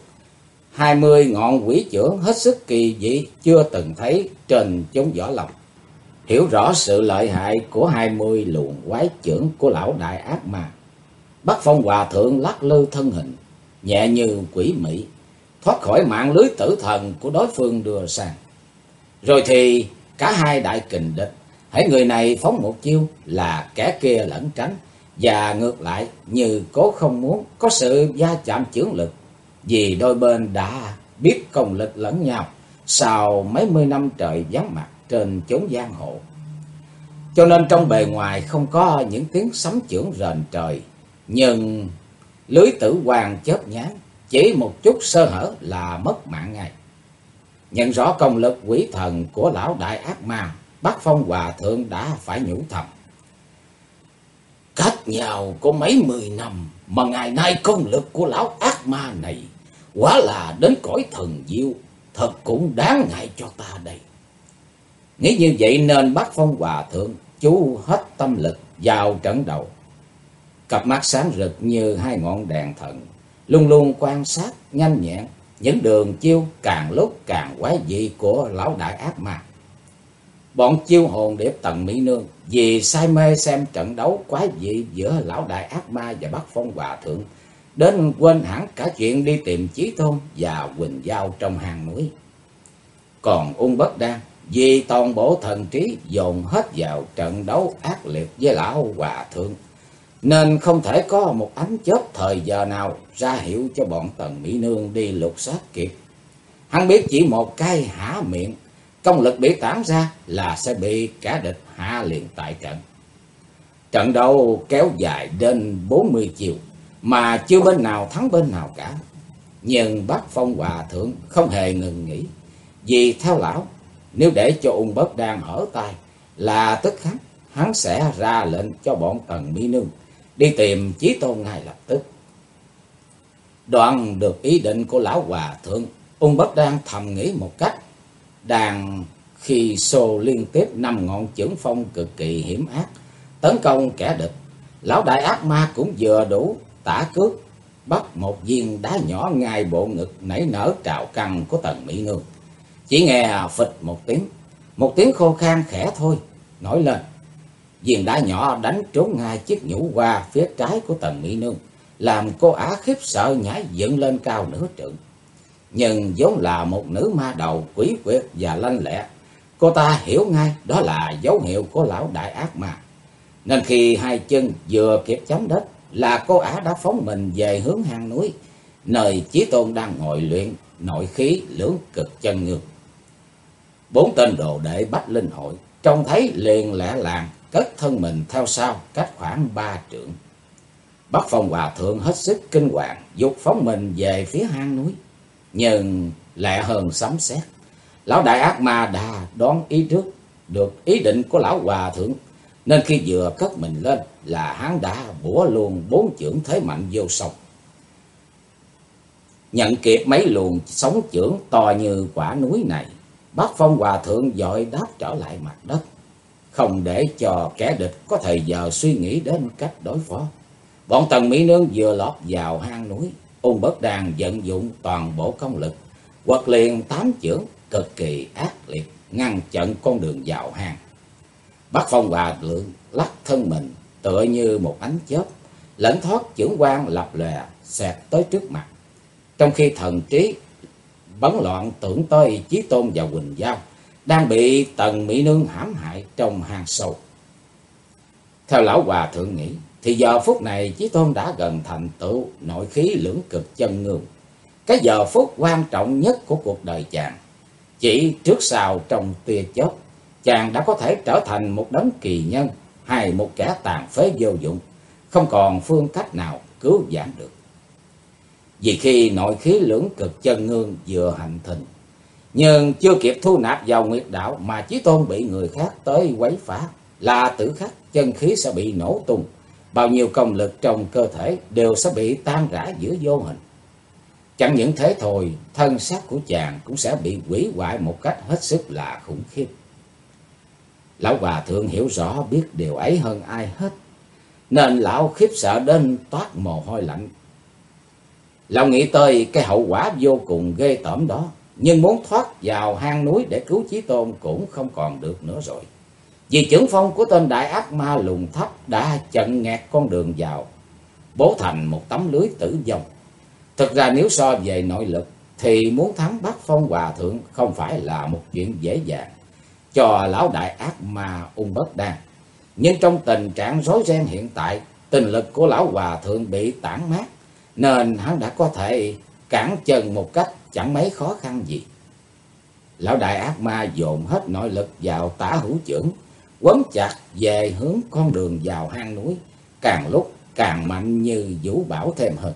20 ngọn quỷ chưởng hết sức kỳ dị chưa từng thấy trên chốn võ lâm. Hiểu rõ sự lợi hại của 20 luồng quái chưởng của lão đại ác ma, Bắc Phong hòa thượng lắc lư thân hình, nhẹ như quỷ mị, thoát khỏi mạng lưới tử thần của đối phương đưa sang. Rồi thì cả hai đại kình địch, hễ người này phóng một chiêu là kẻ kia lẩn tránh, và ngược lại như cố không muốn có sự va chạm chưởng lực, vì đôi bên đã biết công lực lẫn nhau sau mấy mươi năm trời vắng mặt trên chốn giang hồ. Cho nên trong bề ngoài không có những tiếng sấm chưởng rền trời, nhưng lưới tử quang chớp nhoáng, chỉ một chút sơ hở là mất mạng ngay. Nhận rõ công lực quỷ thần của lão đại ác ma, Bắc Phong hòa thượng đã phải nhủ thầm: cách nhau có mấy 10 năm mà ngày nay công lực của lão ác ma này quả là đến cõi thần diệu, thật cũng đáng ngại cho ta đây. Nghĩ như vậy nên Bắc Phong hòa thượng chú hết tâm lực vào trận đầu. Cặp mắt sáng rực như hai ngọn đèn thần, luôn luôn quan sát nhanh nhẹn những đường chiêu càng lúc càng quái dị của lão đại ác ma. Bọn chiêu hồn điệp Tần Mỹ Nương vì say mê xem trận đấu quái dị giữa lão đại ác ma và Bắc Phong hòa thượng, đến quên hẳn cả chuyện đi tìm Chí Tôn và Quỳnh Giao trong hang núi. Còn Ung Bất Đan vì toàn bộ thần trí dồn hết vào trận đấu ác liệt với lão hòa thượng, nên không thể có một ánh chớp thời giờ nào ra hiệu cho bọn Tần Mỹ Nương đi lục soát kịp. Hắn biết chỉ một cái há miệng, công lực bị tản ra là sẽ bị kẻ địch hạ liền tại trận. Trận đấu kéo dài đến 40 chiều mà chưa bên nào thắng bên nào cả. Nhưng Bắc Phong hòa thượng không hề ngừng nghỉ, vì theo lão, nếu để cho Ung Bất Đan hở tay là tức khắc hắn sẽ ra lệnh cho bọn Tần Mỹ Nương đi tìm Chí Tôn ngay lập tức. Đoạn được ý định của lão hòa thượng, Ung Bất Đan thầm nghĩ một cách. Đàn khi xô liên tiếp 5 ngọn chưởng phong cực kỳ hiểm ác tấn công kẻ địch, lão đại ác ma cũng vừa đủ tả cước bắt một viên đá nhỏ ngay bộ ngực nảy nở trào căng của Tần Mỹ Nương. Chỉ nghe phịch một tiếng khô khan khẽ thôi nổi lên, viên đá nhỏ đánh trúng ngay chiếc nhũ qua phía trái của Tần Mỹ Nương, làm cô ả khiếp sợ nhảy dựng lên cao nửa trượng. Nhưng vốn là một nữ ma đầu quỷ quyệt và lanh lẹ, cô ta hiểu ngay đó là dấu hiệu của lão đại ác ma, nên khi hai chân vừa kịp chấm đất là cô ả đã phóng mình về hướng hang núi, nơi Chí Tôn đang ngồi luyện nội khí lưỡng cực chân ngược. 4 tên đồ đệ Bách Linh hội trông thấy liền lẹ làng cất thân mình theo sau cách khoảng 3 trượng. Bắc Phong hòa thượng hết sức kinh hoàng, dục phóng mình về phía hang núi, nhưng lẹ hơn sấm sét. Lão đại ác ma đã đoán ý trước được ý định của lão hòa thượng, nên khi vừa cất mình lên là hắn đã bủa luôn 4 chưởng thế mạnh vô song. Nhận kịp mấy luồng sóng chưởng to như quả núi này, Bắc Phong hòa thượng vội đáp trở lại mặt đất, không để cho kẻ địch có thời giờ suy nghĩ đến cách đối phó. Bọn Tần Mỹ Nương vừa lọt vào hang núi, Ung Bất Đan vận dụng toàn bộ công lực, quật liền 8 chưởng cực kỳ ác liệt, ngăn chặn con đường vào hang. Bắc Phong Hòa Thượng lắc thân mình tựa như một ánh chớp, lẫn thoát chưởng quang lập lòe xẹt tới trước mặt. Trong khi thần trí bấn loạn tưởng tới Chí Tôn và Quỳnh Giao đang bị Tần Mỹ Nương hãm hại trong hang sâu. Theo lão Hòa Thượng nghĩ, thì giờ phút này Chí Tôn đã gần thành tựu nội khí lưỡng cực chân ngương, cái giờ phút quan trọng nhất của cuộc đời chàng. Chỉ trước sau trong tia chớp, chàng đã có thể trở thành một đấng kỳ nhân hay một kẻ tàn phế vô dụng, không còn phương cách nào cứu vãn được. Vì khi nội khí lưỡng cực chân ngương vừa hành thịnh, nhưng chưa kịp thu nạp vào nguyệt đạo mà Chí Tôn bị người khác tới quấy phá, là tử khắc chân khí sẽ bị nổ tung, bao nhiêu công lực trong cơ thể đều sẽ bị tan rã giữa vô hình. Chẳng những thế thôi, thân xác của chàng cũng sẽ bị hủy hoại một cách hết sức là khủng khiếp. Lão Hòa Thượng hiểu rõ biết điều ấy hơn ai hết, nên lão khiếp sợ đến toát mồ hôi lạnh. Lão nghĩ tới cái hậu quả vô cùng ghê tởm đó, nhưng muốn thoát vào hang núi để cứu Chí Tôn cũng không còn được nữa rồi. Vì chưởng phong của tên đại ác ma Lùng Thấp đã chặn nghẹt con đường vào, bố thành một tấm lưới tử vong. Thực ra nếu so về nội lực thì muốn thắng Bắc Phong Hòa Thượng không phải là một chuyện dễ dàng cho lão đại ác ma Ung Bất Đan. Nhưng trong tình trạng rối ren hiện tại, tinh lực của lão Hòa Thượng bị tản mát, nên hắn đã có thể cản chân một cách chẳng mấy khó khăn gì. Lão đại ác ma dồn hết nội lực vào tả hữu chưởng, quấn chặt về hướng con đường vào hang núi, càng lúc càng mạnh như vũ bão thêm hơn.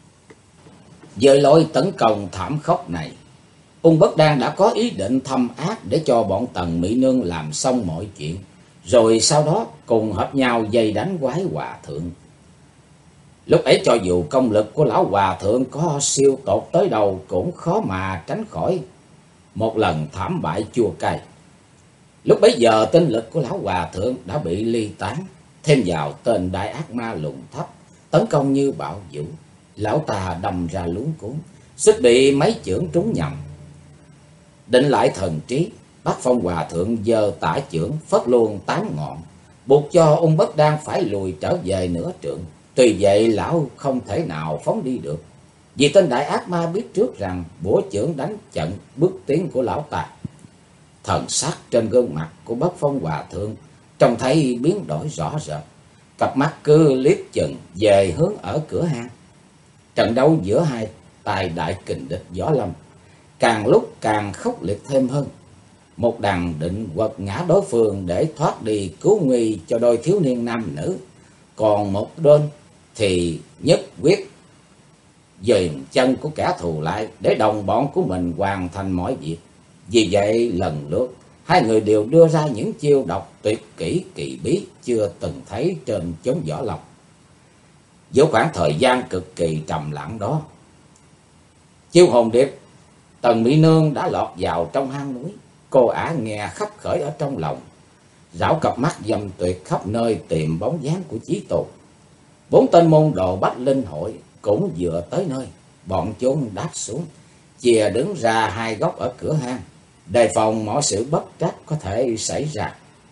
Với lối tấn công thảm khốc này, Ung Bất Đan đã có ý định thâm ác để cho bọn Tần Mỹ Nương làm xong mọi chuyện, rồi sau đó cùng hợp nhau dây đánh quái Hòa Thượng. Lúc ấy cho dù công lực của lão Hòa Thượng có siêu tột tới đâu cũng khó mà tránh khỏi một lần thảm bại chua cay. Lúc bấy giờ tinh lực của lão Hòa Thượng đã bị ly tán, thêm vào tên đại ác ma Lùng Thấp tấn công như bạo vũ, lão ta đâm ra luống cuống, suýt bị mấy chưởng trúng nhầm. Định lại thần trí, Bắc Phong Hòa Thượng giơ tả chưởng phất luôn 8 ngọn, buộc cho Ung Bất Đan phải lùi trở về nửa trượng. Tuy vậy lão không thể nào phóng đi được, vì tên đại ác ma biết trước rằng búa chưởng đánh chặn bước tiến của lão ta. Thần sắc trên gương mặt của Bắc Phong Hòa Thượng trông thấy biến đổi rõ rệt, cặp mắt cứ liếc chừng về hướng ở cửa hang. Trận đấu giữa hai tài đại kình địch Võ Lâm càng lúc càng khốc liệt thêm hơn. Một đằng định quật ngã đối phương để thoát đi cứu nguy cho đôi thiếu niên nam nữ, còn một bên thì nhất quyết dìm chân của kẻ thù lại để đồng bọn của mình hoàn thành mọi việc. Vì vậy lần lượt hai người đều đưa ra những chiêu độc tuyệt kỹ kỳ bí chưa từng thấy trên chốn võ lâm. Giữa khoảng thời gian cực kỳ trầm lặng đó, chiêu hồn điệp Tần Mỹ Nương đã lọt vào trong hang núi. Cô ả nghe khắp khởi ở trong lòng, rảo cặp mắt dâm tuyệt khắp nơi tìm bóng dáng của Chí Tôn. 4 tên môn đồ Bách Linh hội cũng vừa tới nơi, bọn chúng đáp xuống, chìa đứng ra hai góc ở cửa hang, đề phòng mọi sự bất trắc có thể xảy ra.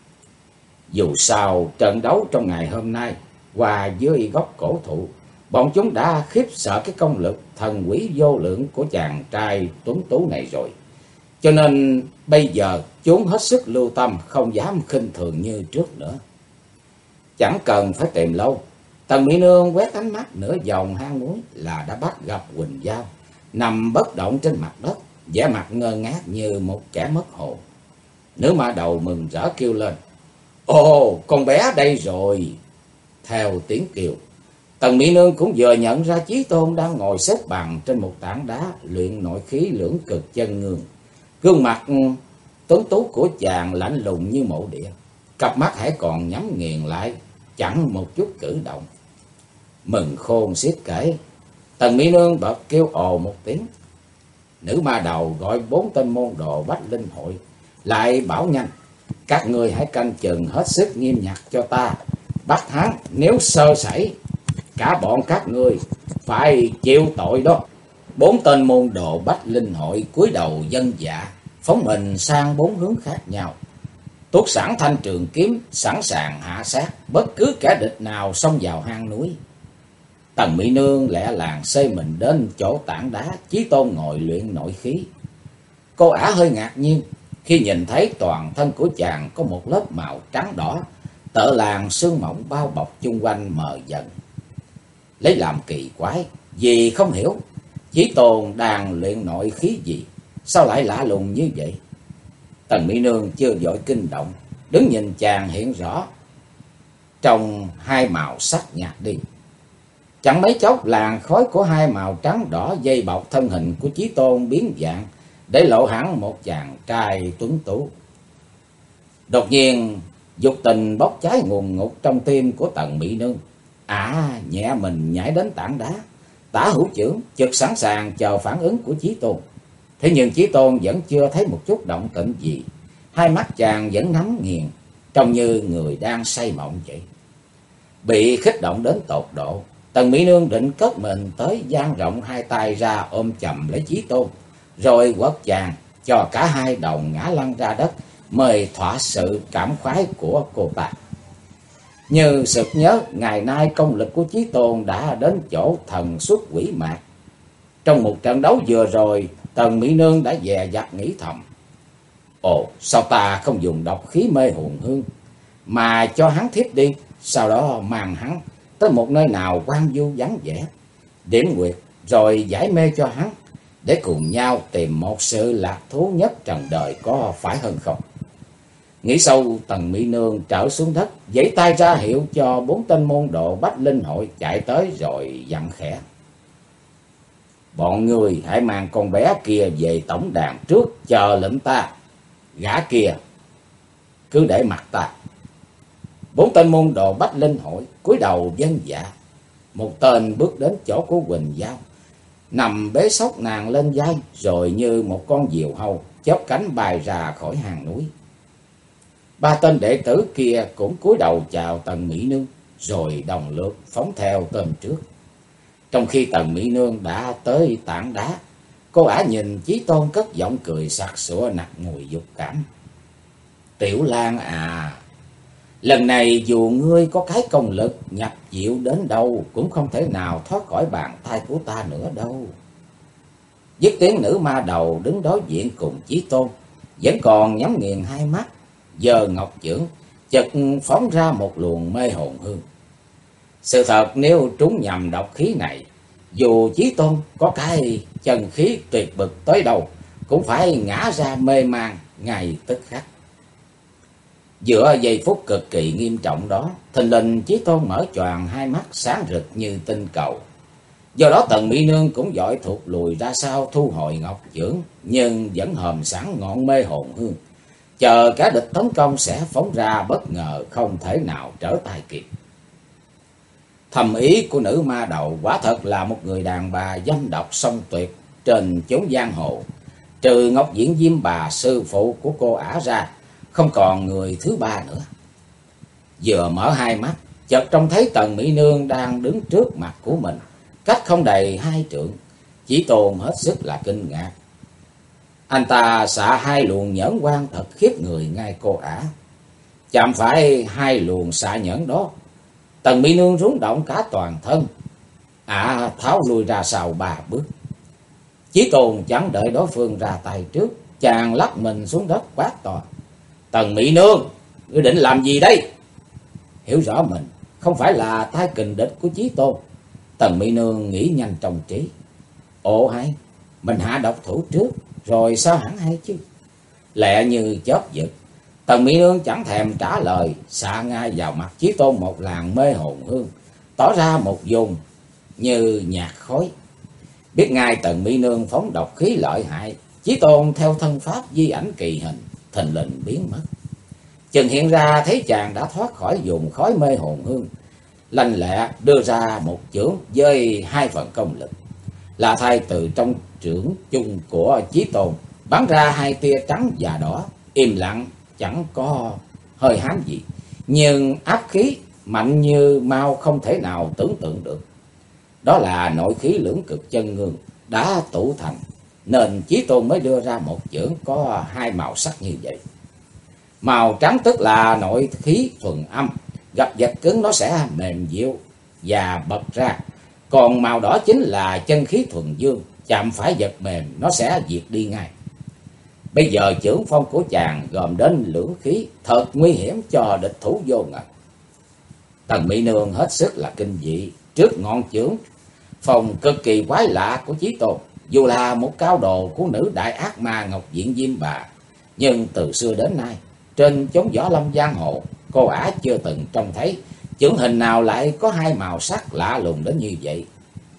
Dù sao trận đấu trong ngày hôm nay qua dưới gốc cổ thụ, bọn chúng đã khiếp sợ cái công lực thần quý vô lượng của chàng trai tuấn tú này rồi. Cho nên bây giờ chúng hết sức lưu tâm, không dám khinh thường như trước nữa. Chẳng cần phải tìm lâu, Tần Mỹ Nương quét ánh mắt nửa vòng hang núi là đã bắt gặp Quỳnh Giao nằm bất động trên mặt đất, vẻ mặt ngơ ngác như một kẻ mất hồn. Nữ ma đầu mừng rỡ kêu lên: "Ồ, con bé đây rồi!" Theo tiếng kêu, Tần Mỹ Nương cũng vừa nhận ra Chí Tôn đang ngồi xếp bằng trên một tảng đá luyện nội khí lưỡng cực chân ngương. Gương mặt tuấn tú của chàng lạnh lùng như mộ địa, cặp mắt hãy còn nhắm nghiền lại, chẳng một chút cử động. Mừng khôn xiết kể, Tần Mỹ Nương bật kêu ồ một tiếng. Nữ ma đầu gọi 4 tên môn đồ Bách Linh hội lại bảo nhanh: "Các ngươi hãy canh chừng hết sức nghiêm ngặt cho ta, bắt hắn, nếu sơ sẩy cả bọn các ngươi phải chịu tội đó." Bốn tên môn đồ Bách Linh Hội cúi đầu vâng dạ, phóng mình sang bốn hướng khác nhau. Tuốt sẵn thanh trường kiếm, sẵn sàng hạ sát bất cứ kẻ địch nào xông vào hang núi. Tần Mỹ Nương lẹ làng xơi mình đến chỗ tảng đá Chí Tôn ngồi luyện nội khí. Cô ả hơi ngạc nhiên khi nhìn thấy toàn thân của chàng có một lớp màu trắng đỏ, tợ làn sương mỏng bao bọc chung quanh mờ dần. Lấy làm kỳ quái, vì không hiểu Chí Tôn đang luyện nội khí gì, sao lại lạ lùng như vậy. Tần Mỹ Nương chưa vội kinh động, đứng nhìn chàng hiện rõ trong hai màu sắc nhạt đi. Chẳng mấy chốc làn khói của hai màu trắng đỏ dây bọc thân hình của Chí Tôn biến dạng, để lộ hẳn một chàng trai tuấn tú. Đột nhiên dục tình bốc cháy ngùn ngụt trong tim của Tần Mỹ Nương. Nhẹ mình nhảy đến tảng đá, tả hữu chưởng chực sẵn sàng chờ phản ứng của Chí Tôn. Thế nhưng Chí Tôn vẫn chưa thấy một chút động tĩnh gì, hai mắt chàng vẫn nhắm nghiền, trông như người đang say mộng vậy. Bị khích động đến tột độ, Tần Mỹ Nương định cất mình tới, dang rộng hai tay ra ôm chầm lấy Chí Tôn, rồi quất chàng cho cả hai đồng ngã lăn ra đất, mời thỏa sự cảm khoái của cô ta. Như sực nhớ ngày nay công lực của Chí Tôn đã đến chỗ thần xuất quỷ mạc. Trong một trận đấu vừa rồi, Tần Mỹ Nương đã dè dặt nghĩ thầm: ồ, sao ta không dùng độc khí mê hồn hương, mà cho hắn thiếp đi, sau đó mang hắn tới một nơi nào hoang vu vắng vẻ, điểm nguyệt rồi giải mê cho hắn, để cùng nhau tìm một sự lạc thú nhất trần đời, có phải hơn không? Nghĩ sâu, Tần Mỹ Nương trở xuống đất, giãy tay ra hiệu cho bốn tên môn đồ Bách Linh Hội chạy tới, rồi dặn khẽ: bọn người hãy mang con bé kia về tổng đàn trước, chờ lệnh ta. Gã kia cứ để mặt ta. Bốn tên môn đồ Bách Linh Hội cúi đầu vâng dạ. Một tên bước đến chỗ của Quỳnh Giao, nằm bế xốc nàng lên vai, rồi như một con diều hâu chớp cánh bay ra khỏi hang núi. Ba tên đệ tử kia cũng cúi đầu chào Tần Mỹ Nương, rồi đồng lượt phóng theo tên trước. Trong khi Tần Mỹ Nương đã tới tảng đá, cô ả nhìn Chí Tôn cất giọng cười sặc sụa nặc mùi dục cảm: Tiểu Lan à, lần này dù ngươi có cái công lực nhập diệu đến đâu, cũng không thể nào thoát khỏi bàn tay của ta nữa đâu. Dứt tiếng, nữ ma đầu đứng đối diện cùng Chí Tôn, vẫn còn nhắm nghiền hai mắt, giơ ngọc chưởng chợt phóng ra một luồng mê hồn hương. Sự thật, nếu trúng nhầm độc khí này, dù Chí Tôn có cái chân khí tuyệt bực tới đâu, cũng phải ngã ra mê man ngay tức khắc. Giữa giây phút cực kỳ nghiêm trọng đó, thình lình Chí Tôn mở choàng hai mắt sáng rực như tinh cầu. Do đó Tần Mỹ Nương cũng vội thụt lùi ra sau, thu hồi ngọc chưởng, nhưng vẫn hòm sẵn ngọn mê hồn hương, chờ cả địch tấn công sẽ phóng ra bất ngờ, không thể nào trở tay kịp. Thầm ý của nữ ma đầu quả thật là một người đàn bà dâm độc song tuyệt trên chốn giang hồ. Trừ Ngọc Diễn Diêm bà sư phụ của cô ả ra, không còn người thứ ba nữa. Vừa mở hai mắt, chợt trông thấy Tần Mỹ Nương đang đứng trước mặt của mình, cách không đầy hai trượng. Chí Tôn hết sức là kinh ngạc. Anh ta xạ hai luồng nhẫn quang thật khiếp người ngay cô ả. Chạm phải hai luồng xạ nhẫn đó, Tần Mỹ Nương rúng động cả toàn thân, tháo lui ra sau 3 bước. Chí Tôn chẳng đợi đối phương ra tay trước, chàng lắc mình xuống đất quát to: Tần Mỹ Nương, ngươi định làm gì đây? Hiểu rõ mình không phải là tay kình địch của Chí Tôn, Tần Mỹ Nương nghĩ nhanh trong trí: ồ hay, mình hạ độc thủ trước, rồi sao hẳn hay chứ. Lẹ như chớp giật, Tần Mỹ Nương chẳng thèm trả lời, xạ ngay vào mặt Chí Tôn một làn mê hồn hương, tỏ ra một vùng như nhạt khói. Biết ngay Tần Mỹ Nương phóng độc khí lợi hại, Chí Tôn theo thân pháp di ảnh kỳ hình, thình lình biến mất. Chừng hiện ra thấy chàng đã thoát khỏi vùng khói mê hồn hương, lanh lẹ đưa ra một chưởng với 2 phần công lực, là thay từ trong chưởng chung của Chí Tôn bắn ra 2 tia trắng và đỏ, im lặng chẳng có hơi hám gì, nhưng áp khí mạnh như mau không thể nào tưởng tượng được. Đó là nội khí lưỡng cực chân ngương, đã tụ thành, nên Chí Tôn mới đưa ra một chưởng có hai màu sắc như vậy. Màu trắng tức là nội khí thuần âm, gặp vật cứng nó sẽ mềm dịu và bật ra. Còn màu đỏ chính là chân khí thuần dương, chạm phải vật mềm nó sẽ diệt đi ngay. Bây giờ chưởng phong của chàng gồm đến lưỡng khí, thật nguy hiểm cho địch thủ vô ngờ. Tần Mỹ Nương hết sức là kinh dị trước ngọn chưởng phong cực kỳ quái lạ của Chí Tôn. Dù là một cao đồ của nữ đại ác ma Ngọc Diện Diêm Bà, nhưng từ xưa đến nay trên chốn võ lâm giang hồ, cô ả chưa từng trông thấy chưởng hình nào lại có hai màu sắc lạ lùng đến như vậy.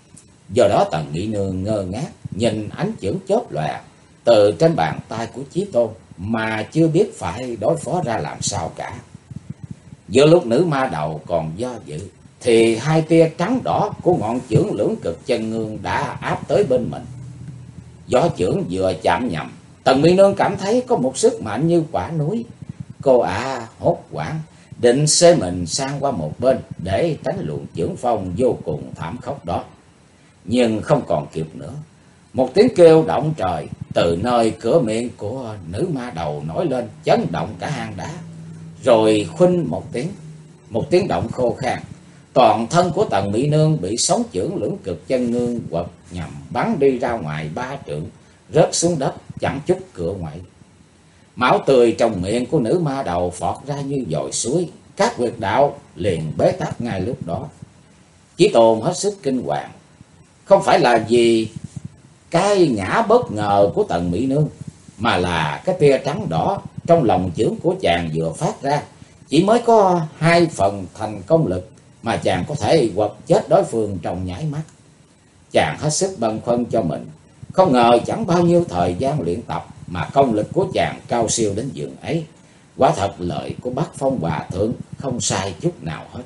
Do đó Tần Mỹ Nương ngơ ngác nhìn ánh chưởng chớp lòe từ trên bàn tay của Chí Tôn mà chưa biết phải đối phó ra làm sao cả. Giữa lúc nữ ma đầu còn do dự, thì hai tia trắng đỏ của ngọn chưởng lưỡng cực chân ngương đã áp tới bên mình. Gió chưởng vừa chạm nhầm, Tần Mỹ Nương cảm thấy có một sức mạnh như quả núi. Cô ả hốt hoảng, định xê mình sang qua một bên để tránh luồng chưởng phong vô cùng thảm khốc đó. Nhưng không còn kịp nữa. Một tiếng kêu động trời từ nơi cửa miệng của nữ ma đầu nổi lên, chấn động cả hang đá. Rồi khuynh một tiếng động khô khan. Toàn thân của Tần Mỹ Nương bị sóng chưởng lưỡng cực chân ngương quật nhằm bắn đi ra ngoài 3 trượng, rớt xuống đất chẳng chút cựa ngoại. Máu tươi trong miệng của nữ ma đầu phọt ra như dòng suối, các huyệt đạo liền bế tắc ngay lúc đó. Chí Tôn hết sức kinh hoàng, không phải là vì cái ngã bất ngờ của Tần Mỹ Nương, mà là cái tia trắng đỏ trong lòng chưởng của chàng vừa phát ra chỉ mới có 2 phần thành công lực mà chàng có thể quật chết đối phương trong nháy mắt. Chàng hết sức băn khoăn cho mình, không ngờ chẳng bao nhiêu thời gian luyện tập mà công lực của chàng cao siêu đến giường ấy. Quả thật lời của Bắc Phong Hòa Thượng không sai chút nào hết.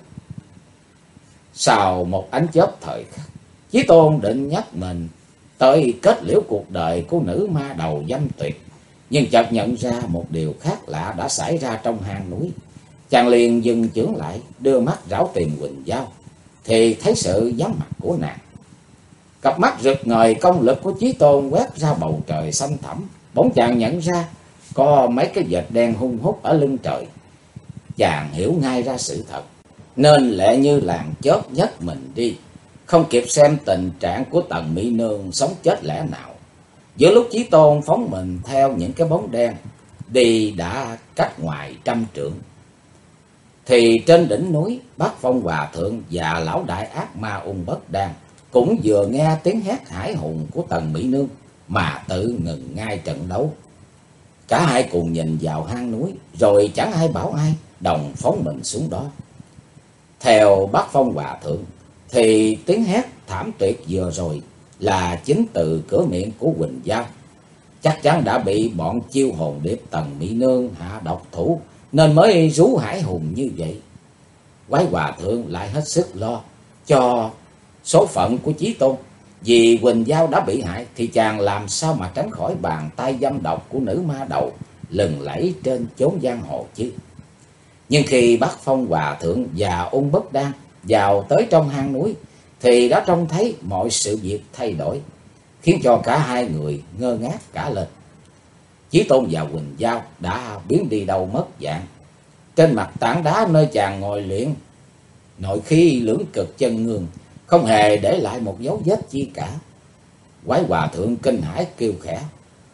Sau một ánh chớp thời khắc, Chí Tôn định nhắc mình tới kết liễu cuộc đời của nữ ma đầu dâm tuyệt, nhưng chợt nhận ra một điều khác lạ đã xảy ra trong hang núi. Chàng liền dừng chưởng lại, đưa mắt rảo tìm Quỳnh Giao, thì thấy sự vắng mặt của nàng. Cặp mắt rực ngời công lực của Chí Tôn quét ra bầu trời xanh thẳm, bỗng chàng nhận ra có mấy cái vệt đen hun hút ở lưng trời. Chàng hiểu ngay ra sự thật, nên lẹ như làn chớp nhấc mình đi, không kịp xem tình trạng của Tần Mỹ Nương sống chết lẽ nào. Giữa lúc Chí Tôn phóng mình theo những cái bóng đen đi đã cách ngoài 100 trượng, thì trên đỉnh núi Bắc Phong Hòa Thượng và lão đại ác ma Ung Bất Đan cũng vừa nghe tiếng hét hải hùng của Tần Mỹ Nương mà tự ngừng ngay trận đấu. Cả hai cùng nhìn vào hang núi, rồi chẳng ai bảo ai, đồng phóng mình xuống đó. Theo Bắc Phong Hòa Thượng thì tiếng hét thảm tuyệt vừa rồi là chính từ cửa miệng của Quỳnh Giao. Chắc chắn đã bị bọn chiêu hồn điệp Tần Mỹ Nương hạ độc thủ, nên mới rú hải hùng như vậy. Quái Hòa Thượng lại hết sức lo cho số phận của Chí Tôn. Vì Quỳnh Giao đã bị hại thì chàng làm sao mà tránh khỏi bàn tay dâm độc của nữ ma đầu lừng lẫy trên chốn giang hồ chứ. Nhưng khi Bắc Phong Hòa Thượng và Ung Bất Đan vào tới trong hang núi thì đã trông thấy mọi sự việc thay đổi, khiến cho cả hai người ngơ ngác cả lên. Chí Tôn và Quỳnh Giao đã biến đi đâu mất dạng. Trên mặt tảng đá nơi chàng ngồi luyện nội khí lưỡng cực chân ngương không hề để lại một dấu vết chi cả. Quái Hòa Thượng kinh hãi kêu khẽ: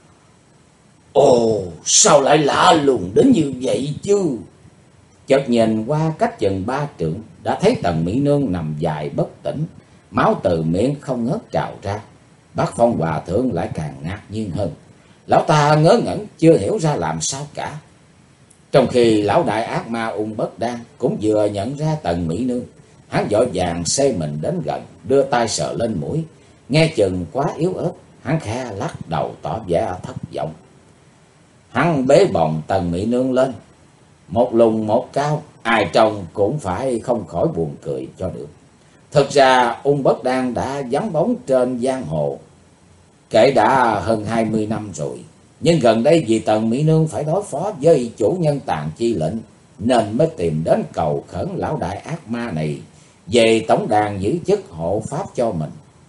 "Ồ, sao lại lạ lùng đến như vậy chứ?" Chợt nhìn qua cách chừng 3 trượng, đã thấy Tần Mỹ Nương nằm dài bất tỉnh, máu từ miệng không ngớt trào ra. Bắc Phong Hòa Thượng lại càng ngạc nhiên hơn. Lão ta ngớ ngẩn chưa hiểu ra làm sao cả. Trong khi lão đại ác ma Ung Bất Đan cũng vừa nhận ra Tần Mỹ Nương, hắn vội vàng xê mình đến gần, đưa tay sờ lên mũi, nghe chừng quá yếu ớt, hắn khẽ lắc đầu tỏ vẻ thất vọng. Hắn bế bồng Tần Mỹ Nương lên, một lùn một cao, ai trông cũng phải không khỏi buồn cười cho được. Thực ra Ung Bất Đan đã vắng bóng trên giang hồ kể đã hơn 20 năm rồi, nhưng gần đây vì Tần Mỹ Nương phải đối phó với chủ nhân Tàn Chi Lệnh, nên mới tìm đến cầu khẩn lão đại ác ma này về tổng đàn giữ chức hộ pháp cho mình.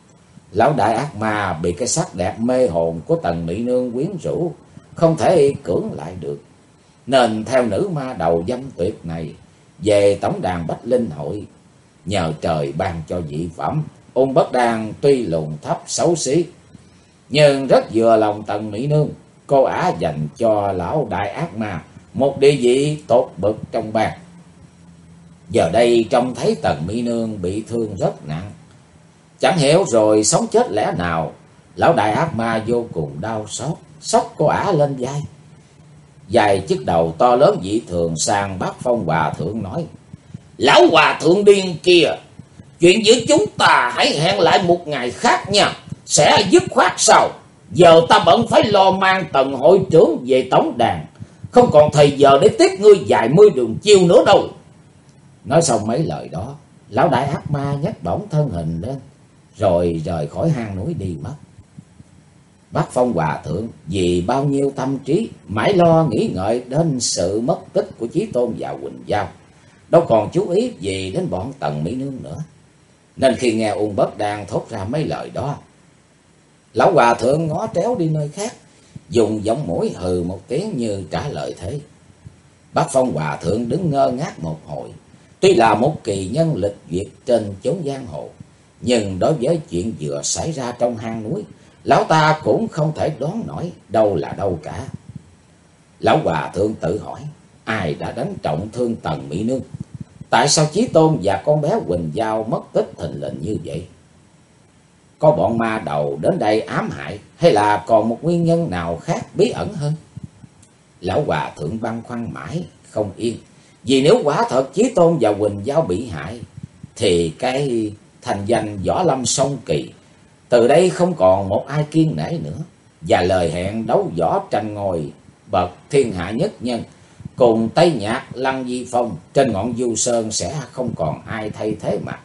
Lão đại ác ma bị cái sắc đẹp mê hồn của Tần Mỹ Nương quyến rũ, không thể cưỡng lại được, nên theo nữ ma đầu dâm tuyệt này về tổng đàn Bách Linh hội. Nhờ trời ban cho dị phẩm, Ung Bất Đan tuy lùn thấp xấu xí, nhưng rất vừa lòng Tần Mỹ Nương. Cô ả dành cho lão đại ác ma một địa vị tốt bậc trong bang. Giờ đây trông thấy Tần Mỹ Nương bị thương rất nặng, chẳng hiểu rồi sống chết lẽ nào, lão đại ác ma vô cùng đau xót, xốc cô ả lên vai. Dài chiếc đầu to lớn dị thường sang Bác Phong Hòa Thượng nói: Lão Hòa Thượng điên kia, chuyện giữa chúng ta hãy hẹn lại một ngày khác nha, sẽ dứt khoát sau. Giờ ta bận phải lo mang Tần hội trưởng về tổng đàn, không còn thời giờ để tiếp ngươi vài mươi đường chiêu nữa đâu. Nói xong mấy lời đó, lão đại ác ma nhấc bổng thân hình lên, rồi rời khỏi hang núi đi mất. Bác Phong Hòa Thượng vì bao nhiêu tâm trí mãi lo nghĩ ngợi đến sự mất tích của Chí Tôn và Quỳnh Giao, đâu còn chú ý gì đến bọn Tần Mỹ Nương nữa. Nên khi nghe Ung Bất Đan thốt ra mấy lời đó, lão Hòa Thượng ngó tréo đi nơi khác, dùng giọng mũi hừ một tiếng như trả lời thế. Bác Phong Hòa Thượng đứng ngơ ngác một hồi. Tuy là một kỳ nhân lịch duyệt trên chốn giang hồ, nhưng đối với chuyện vừa xảy ra trong hang núi, lão ta cũng không thể đoán nổi đâu là đâu cả. Lão Hòa Thượng tự hỏi, ai đã đánh trọng thương Tần Mỹ Nương? Tại sao Chí Tôn và con bé Quỳnh Giao mất tích thình lình như vậy? Có bọn ma đầu đến đây ám hại, hay là còn một nguyên nhân nào khác bí ẩn hơn? Lão Hòa Thượng băn khoăn mãi không yên, vì nếu quả thật Chí Tôn và Quỳnh Giao bị hại, thì cái thành danh võ lâm song kỳ từ đây không còn một ai kiêng nể nữa, và lời hẹn đấu võ tranh ngôi bậc thiên hạ nhất nhân cùng Tây Nhạc Lăng Di Phong trên ngọn Du Sơn sẽ không còn ai thay thế mặt.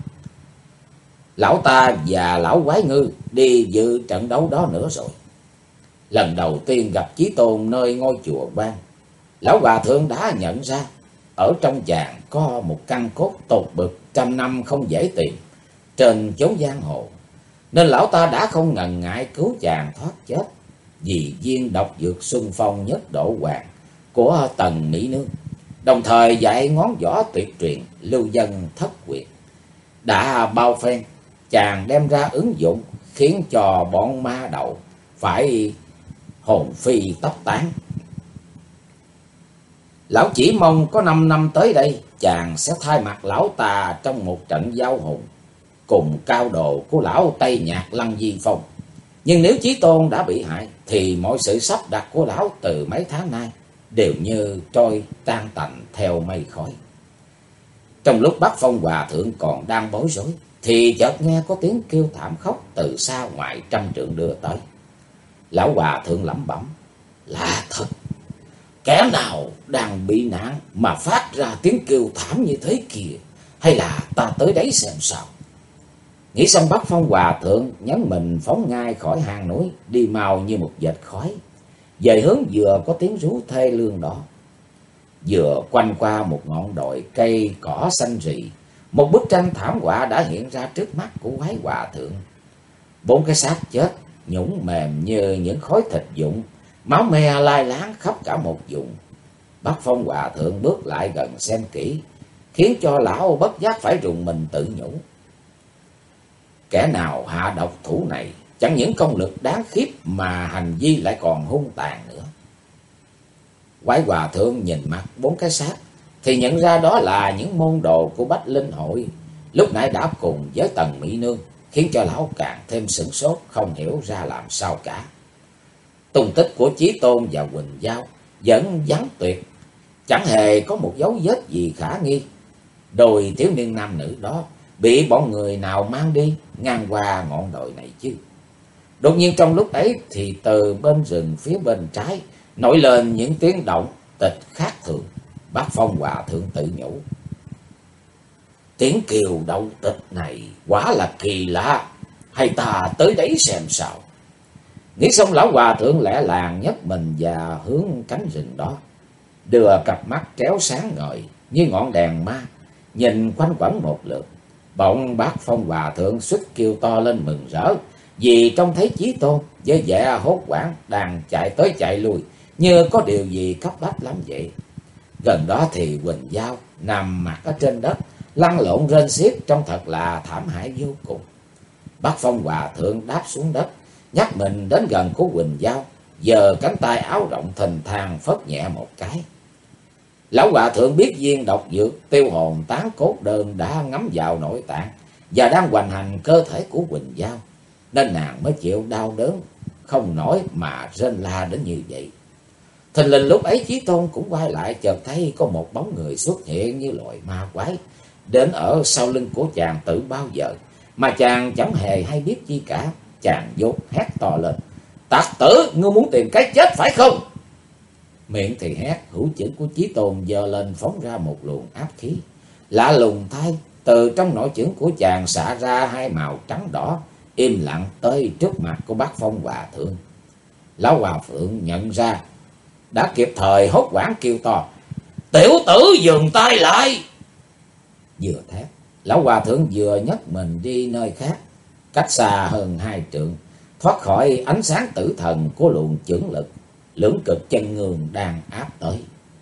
Lão ta và lão Quái Ngư đi dự trận đấu đó nữa rồi. Lần đầu tiên gặp Chí Tôn nơi ngôi chùa Quan, lão Hòa Thượng đã nhận ra ở trong chàng có một căn cốt tột bực trăm năm không dễ tìm trên chốn giang hồ, nên lão ta đã không ngần ngại cứu chàng thoát chết vì viên độc dược Xuân Phong Nhất Độ Hoàng của Tần Mỹ Nương, đồng thời dạy ngón võ tuyệt truyền lưu dân thất quyệt. Đã bao phen chàng đem ra ứng dụng, khiến cho bọn ma đầu phải hồn phi tóc tán. Lão chỉ mong có 5 năm tới đây, chàng sẽ thay mặt lão ta trong một trận giao hùng cùng cao đồ của lão Tây Nhạc Lăng Di Phong. Nhưng nếu Chí Tôn đã bị hại, thì mọi sự sắp đặt của lão từ mấy tháng nay đều như trôi tan tành theo mây khói. Trong lúc Bác Phong Hòa Thượng còn đang bối rối, thì chợt nghe có tiếng kêu thảm khóc từ xa ngoài trăm trượng đưa tới. Lão Hòa Thượng lẩm bẩm, lạ thật, kẻ nào đang bị nạn mà phát ra tiếng kêu thảm như thế kìa, hay là ta tới đấy xem sao. Nghĩ xong, Bác Phong Hòa Thượng nhấn mình phóng ngay khỏi hang núi, đi mau như một vệt khói về hướng vừa có tiếng rú thê lương đó. Vừa quanh qua một ngọn đồi cây cỏ xanh rì, một bức tranh thảm họa đã hiện ra trước mắt của Quái Hòa Thượng. 4 cái xác chết nhũn mềm như những khối thịt vụn, máu me lai láng khắp cả một vùng. Bác Phong Hòa Thượng bước lại gần xem kỹ, khiến cho lão bất giác phải rùng mình tự nhủ. Kẻ nào hạ độc thủ này chẳng những công lực đáng khiếp mà hành vi lại còn hung tàn nữa. Quái Hòa Thượng nhìn mặt 4 cái xác thì nhận ra đó là những môn đồ của Bách Linh hội lúc nãy đã cùng với Tần Mỹ Nương, khiến cho lão càng thêm sửng sốt, không hiểu ra làm sao cả. Tung tích của Chí Tôn và Quỳnh Giao vẫn vắng tuyệt, chẳng hề có một dấu vết gì khả nghi. Đôi thiếu niên nam nữ đó bị bọn người nào mang đi ngang qua ngọn đồi này chứ? Đột nhiên trong lúc ấy thì từ bên rừng phía bên trái nổi lên những tiếng động tịch khác thường. Bác Phong Hòa Thượng tự nhủ, tiếng kêu động tịch này quả là kỳ lạ, hay ta tới đấy xem sao. Nghĩ xong, lão Hòa Thượng lẹ làng nhấc mình và hướng cánh rừng đó, đưa cặp mắt tréo sáng ngời như ngọn đèn ma nhìn quanh quẩn một lượt. Bỗng Bác Phong Hòa Thượng suýt kêu to lên mừng rỡ, vì trông thấy Chí Tôn với vẻ hốt hoảng đang chạy tới chạy lui, như có điều gì cấp bách lắm vậy. Gần đó thì Quỳnh Giao nằm mặt ở trên đất, lăn lộn rên xiết, trông thật là thảm hại vô cùng. Bác Phong Hòa Thượng đáp xuống đất, nhắc mình đến gần của Quỳnh Giao, giơ cánh tay áo rộng thình thang phất nhẹ một cái. Lão Hòa Thượng biết viên độc dược tiêu hồn tán cốt đơn đã ngấm vào nội tạng và đang hoành hành cơ thể của Quỳnh Giao, nên nàng mới chịu đau đớn không nổi mà rên la đến như vậy. Thình lình lúc ấy Chí Tôn cũng quay lại, chợt thấy có một bóng người xuất hiện như loại ma quái đến ở sau lưng của chàng từ bao giờ, mà chàng chẳng hề hay biết chi cả. Chàng vụt hét to lên: "Tặc tử, ngươi muốn tìm cái chết phải không?" Miệng thì hét, hữu chưởng của Chí Tôn giơ lên phóng ra một luồng áp khí. Lạ lùng thay, từ trong nội chưởng của chàng xả ra hai màu trắng đỏ, im lặng tới trước mặt của bác Phong Hòa Thượng. Lão Hòa Thượng nhận ra, đã kịp thời hốt hoảng kêu to: "Tiểu tử dừng tay lại!" Vừa thét, Lão Hòa Thượng vừa nhấc mình đi nơi khác, cách xa hơn 2 trượng, thoát khỏi ánh sáng tử thần của luồng chưởng lực lưỡng cực chân ngương đang áp tới.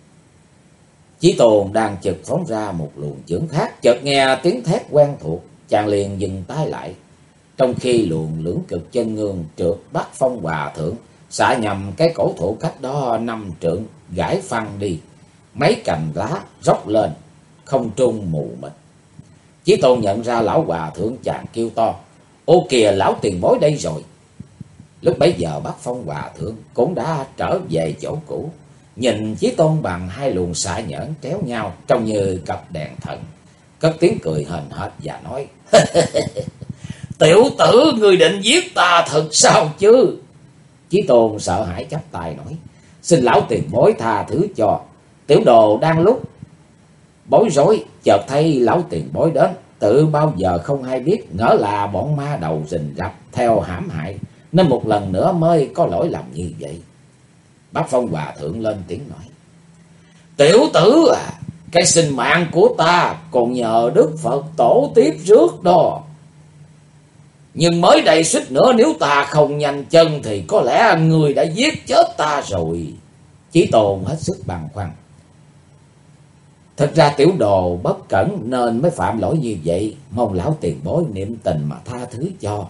Chí Tôn đang chực phóng ra một luồng chưởng khác, chợt nghe tiếng thét quen thuộc, chàng liền dừng tay lại. Trong khi luồng lưỡng cực chân ngương trượt bắt Phong Hòa Thượng, xạ nhầm cái cổ thụ cách đó 5 trượng, gãy phăng đi, mấy cành lá róc lên, không trung mù mịt. Chí Tôn nhận ra Lão Hòa Thượng, chàng kêu to: "Ô kìa, lão tiền bối đây rồi!" Lúc bấy giờ bác Phong Hòa Thượng cũng đã trở về chỗ cũ, nhìn Chí Tôn bằng hai luồng xạ nhẫn tréo nhau, trông như cặp đèn thần, cất tiếng cười hờn hệt và nói: "Tiểu tử, ngươi định giết ta thật sao chứ?" Chí Tôn sợ hãi chắp tay nói: "Xin lão tiền bối tha thứ cho, tiểu đồ đang lúc bối rối, chợt thấy lão tiền bối đến, tự bao giờ không hay biết, ngỡ là bọn ma đầu rình rập theo hãm hại, nên một lần nữa mới có lỗi lầm như vậy." Bác Phong Hòa Thượng lên tiếng nói: "Tiểu tử à, cái sinh mạng của ta còn nhờ Đức Phật tổ tiếp rước đó. Nhưng mới đây suýt nữa nếu ta không nhanh chân thì có lẽ người đã giết chết ta rồi." Chí Tôn hết sức băn khoăn. Thật ra tiểu đồ bất cẩn nên mới phạm lỗi như vậy, mong lão tiền bối niệm tình mà tha thứ cho.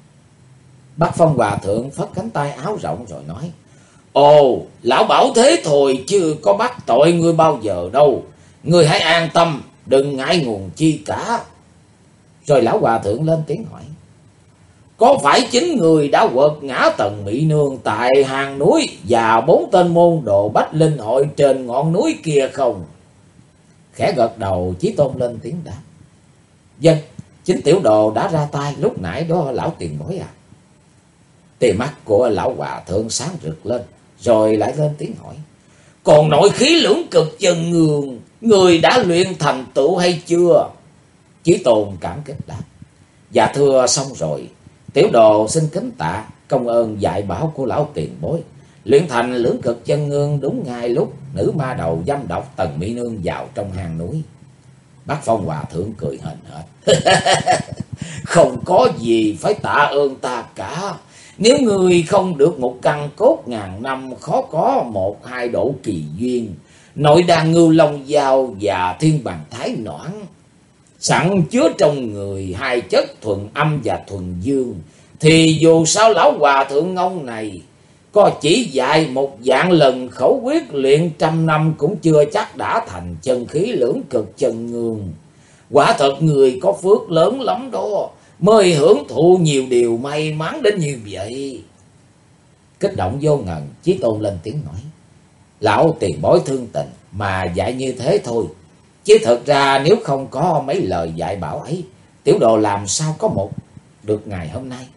Bác Phong Hòa Thượng phất cánh tay áo rộng rồi nói: "Ồ, lão bảo thế thôi chứ có bắt tội ngươi bao giờ đâu. Ngươi hãy an tâm, đừng ngại ngùng chi cả." Rồi Lão Hòa Thượng lên tiếng hỏi: "Có phải chính người đã quật ngã Tần Mỹ Nương tại hang núi và 4 tên môn đồ Bách Linh hội trên ngọn núi kia không?" Khẽ gật đầu, Chí Tôn lên tiếng đáp: "Vâng, chính tiểu đồ đã ra tay lúc nãy đó lão tiền bối à." Tia mắt của Lão Hòa Thượng sáng rực lên, rồi lại lên tiếng hỏi: "Còn nội khí lưỡng cực chân ngương, người đã luyện thành tựu hay chưa?" Chí Tôn cảm kích đáp: "Dạ thưa xong rồi, tiểu đồ xin kính tạ công ơn dạy bảo của lão tiền bối. Luyện thành lưỡng cực chân ngương đúng ngay lúc nữ ma đầu dâm độc Tần Mỹ Nương vào trong hang núi." Bác Phong Hòa Thượng cười hờn hệt: "Không có gì phải tạ ơn ta cả. Nếu người không được một căn cốt ngàn năm, khó có 1-2 độ kỳ duyên, nội đàn ngưu long dao và thiên bằng thái noãn, sẵn chứa trong người 2 chất thuần âm và thuần dương, thì dù sao lão Hòa Thượng ông này có chỉ dạy một vạn lần khẩu quyết luyện 100 năm cũng chưa chắc đã thành chân khí lưỡng cực chân ngương. Quả thật người có phước lớn lắm đó, mới hưởng thụ nhiều điều may mắn đến như vậy." Kích động vô ngần, Chí Tôn lên tiếng nói: "Lão tiền bối thương tình mà dạy như thế thôi, chứ thật ra nếu không có mấy lời dạy bảo ấy, tiểu đồ làm sao có một được ngày hôm nay."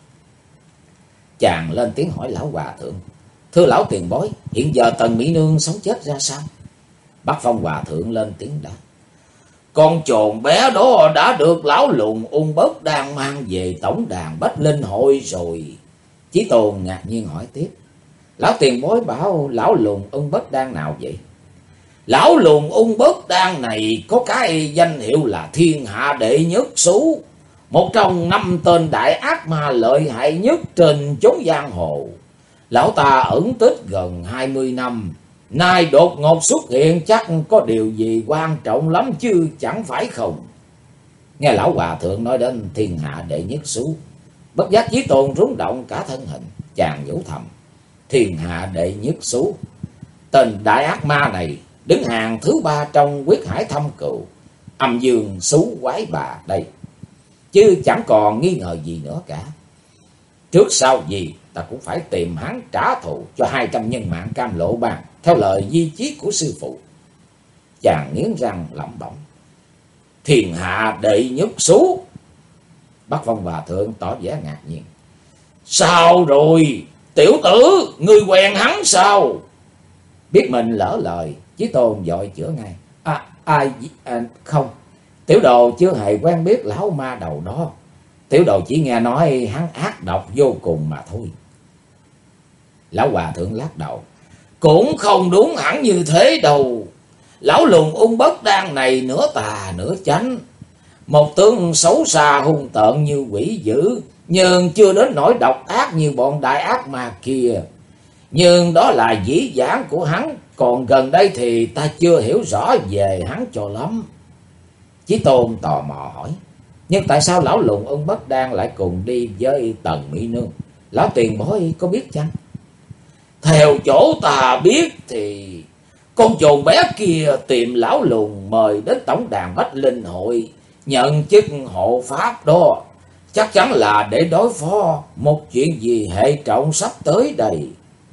Chàng lên tiếng hỏi Lão Hòa Thượng: "Thưa lão tiền bối, hiện giờ Tần Mỹ Nương sống chết ra sao?" Bác Phong Hòa Thượng lên tiếng đáp: "Con chồn bé đó đã được lão Lùn Ung Bất đang mang về tổng đàn Bách Linh hội rồi." Chí Tôn ngạc nhiên hỏi tiếp: "Lão tiền bối bảo lão Lùn Ung Bất đang nào vậy?" "Lão Lùn Ung Bất đang này có cái danh hiệu là thiên hạ đệ nhất xú, một trong 5 tên đại ác ma lợi hại nhất trên chốn giang hồ. Lão ta ẩn tích gần 20 năm, nay đột ngột xuất hiện, chắc có điều gì quan trọng lắm chứ chẳng phải không. Nghe lão hòa thượng nói đến thiên hạ đệ nhất xú, bất giác Chí Tôn rúng động cả thân hình. Chàng nhủ thầm, thiên hạ đệ nhất xú, tên đại ác ma này đứng hàng thứ 3 trong quyết hải thâm cừu, âm dương xú quái bà đây, chứ chẳng còn nghi ngờ gì nữa cả. Trước sau gì ta cũng phải tìm hắn trả thù cho 200 nhân mạng Cam Lộ Bang, theo lời di chí của sư phụ. Chàng nghiến răng lẩm bẩm, thiên hạ đệ nhất xú. Bắc Phong Hòa Thượng tỏ vẻ ngạc nhiên. Sao rồi, tiểu tử, ngươi quen hắn sao? Biết mình lỡ lời, Chí Tôn vội chữa ngay. Không, tiểu đồ chưa hề quen biết lão ma đầu đó. Tiểu đồ chỉ nghe nói hắn ác độc vô cùng mà thôi. Lão hòa thượng lắc đầu. Cũng không đúng hẳn như thế đâu. Lão lùn ung bất đan này nửa tà nửa chánh, một tướng xấu xa hung tợn như quỷ dữ, nhưng chưa đến nỗi độc ác như bọn đại ác ma kia. Nhưng đó là dĩ vãng của hắn, còn gần đây thì ta chưa hiểu rõ về hắn cho lắm. Chí Tôn tò mò hỏi, nhưng tại sao lão lùn ung bất đan lại cùng đi với Tần Mỹ Nương? Lão tiền bối có biết chăng? Theo chỗ ta biết thì con chồn bé kia tìm lão lùn mời đến tổng đàn Bách Linh hội nhận chức hộ pháp đó, chắc chắn là để đối phó một chuyện gì hệ trọng sắp tới đây.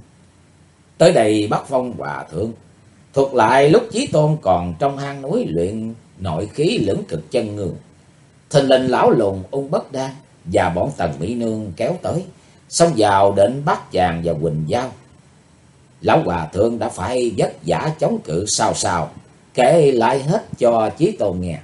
Tới đây Bắc Phong Hòa Thượng thuật lại lúc Chí Tôn còn trong hang núi luyện nội khí lưỡng cực chân ngương. Thình lình lão lùn ung bất đan và bọn Tần Mỹ Nương kéo tới, xông vào định bắt chàng và Quỳnh Giao. Lão hòa thượng đã phải vất vả chống cự sao kể lại hết cho Chí Tôn nghe.